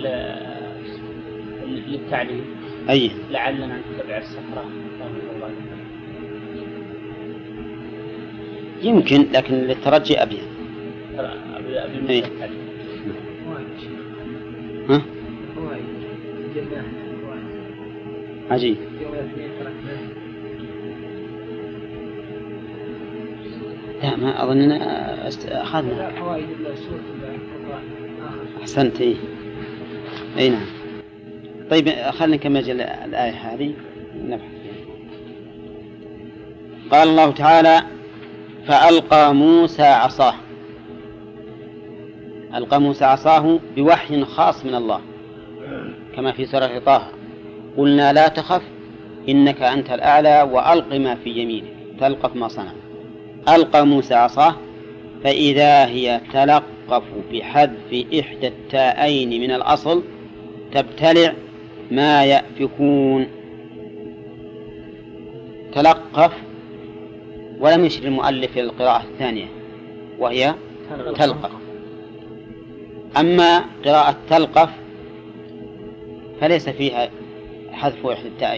للتعليم أي لعلنا نتبع الصحراء يمكن، لكن للترجي أبين. أبي ها؟ عجيب. لا ما أظننا أخذنا. أحسنت. أي نعم. طيب خلنا نكمل الآية هذه نبحث فيها. قال الله تعالى فألقى موسى عصاه. ألقى موسى عصاه بوحي خاص من الله كما في سورة طه قلنا لا تخف إنك أنت الأعلى وألق ما في يمينك تلقف ما صنع. ألقى موسى عصاه فإذا هي تلقف بحذف إحدى التاءين من الأصل تبتلع ما يأفكون. تلقف، ولم يشر المؤلف إلى القراءة الثانية وهي تلقف. أما قراءة تلقف فليس فيها حذف إحدى التاءين،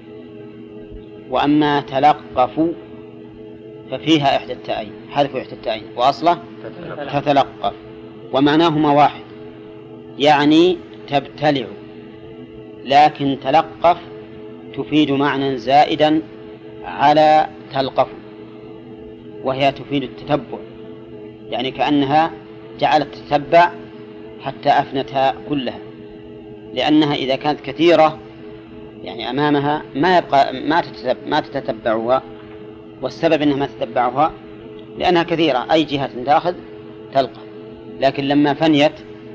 وأما تلقف ففيها إحدى التاءين، حذف إحدى التاءين، وأصله تتلقف، ومعناهما واحد يعني تبتلع، لكن تلقف تفيد معنى زائدا على تلقف، وهي تفيد التتبع، يعني كأنها جعلت تتبع حتى أفنتها كلها، لأنها إذا كانت كثيرة يعني أمامها ما يبقى ما تتتبعها، والسبب أنها ما تتبعها لأنها كثيرة، أي جهة تأخذ تلقى. لكن لما فنيت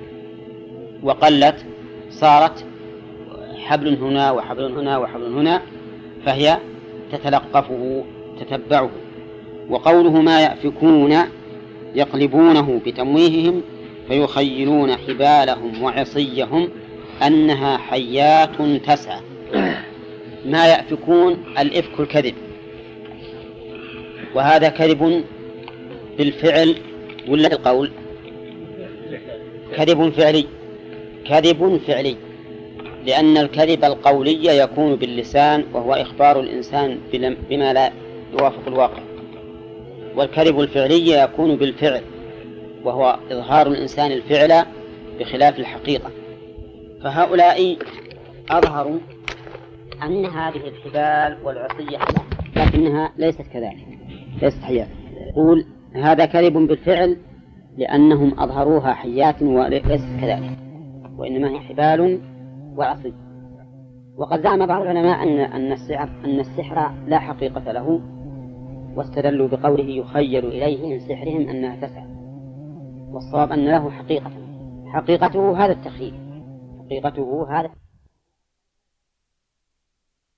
وقلت صارت حبل هنا وحبل هنا وحبل هنا، فهي تتلقفه تتبعه. وقوله ما يأفكون يقلبونه بتمويههم فيخيلون حبالهم وعصيهم أنها حيات تسعى. ما يأفكون الإفك الكذب، وهذا كذب بالفعل ولا القول؟ كذب فعلي، كذب فعلي، لأن الكذب القولي يكون باللسان وهو إخبار الإنسان بما لا يوافق الواقع، والكذب الفعلي يكون بالفعل وهو إظهار الإنسان الفعل بخلاف الحقيقة. فهؤلاء أظهروا أن هذه الحبال والعصية لكنها ليست كذلك، ليست حيات. يقول هذا كذب بالفعل لأنهم أظهروها حيات وليست كذلك، وإنما هي حبال وعصي. وقد زعم بعض العلماء أن السحر لا حقيقة له، واستدلوا بقوله يخيل إليه من سحرهم أنها تسعى، والصواب أن له حقيقة، حقيقته هذا التخيل، حقيقته هذا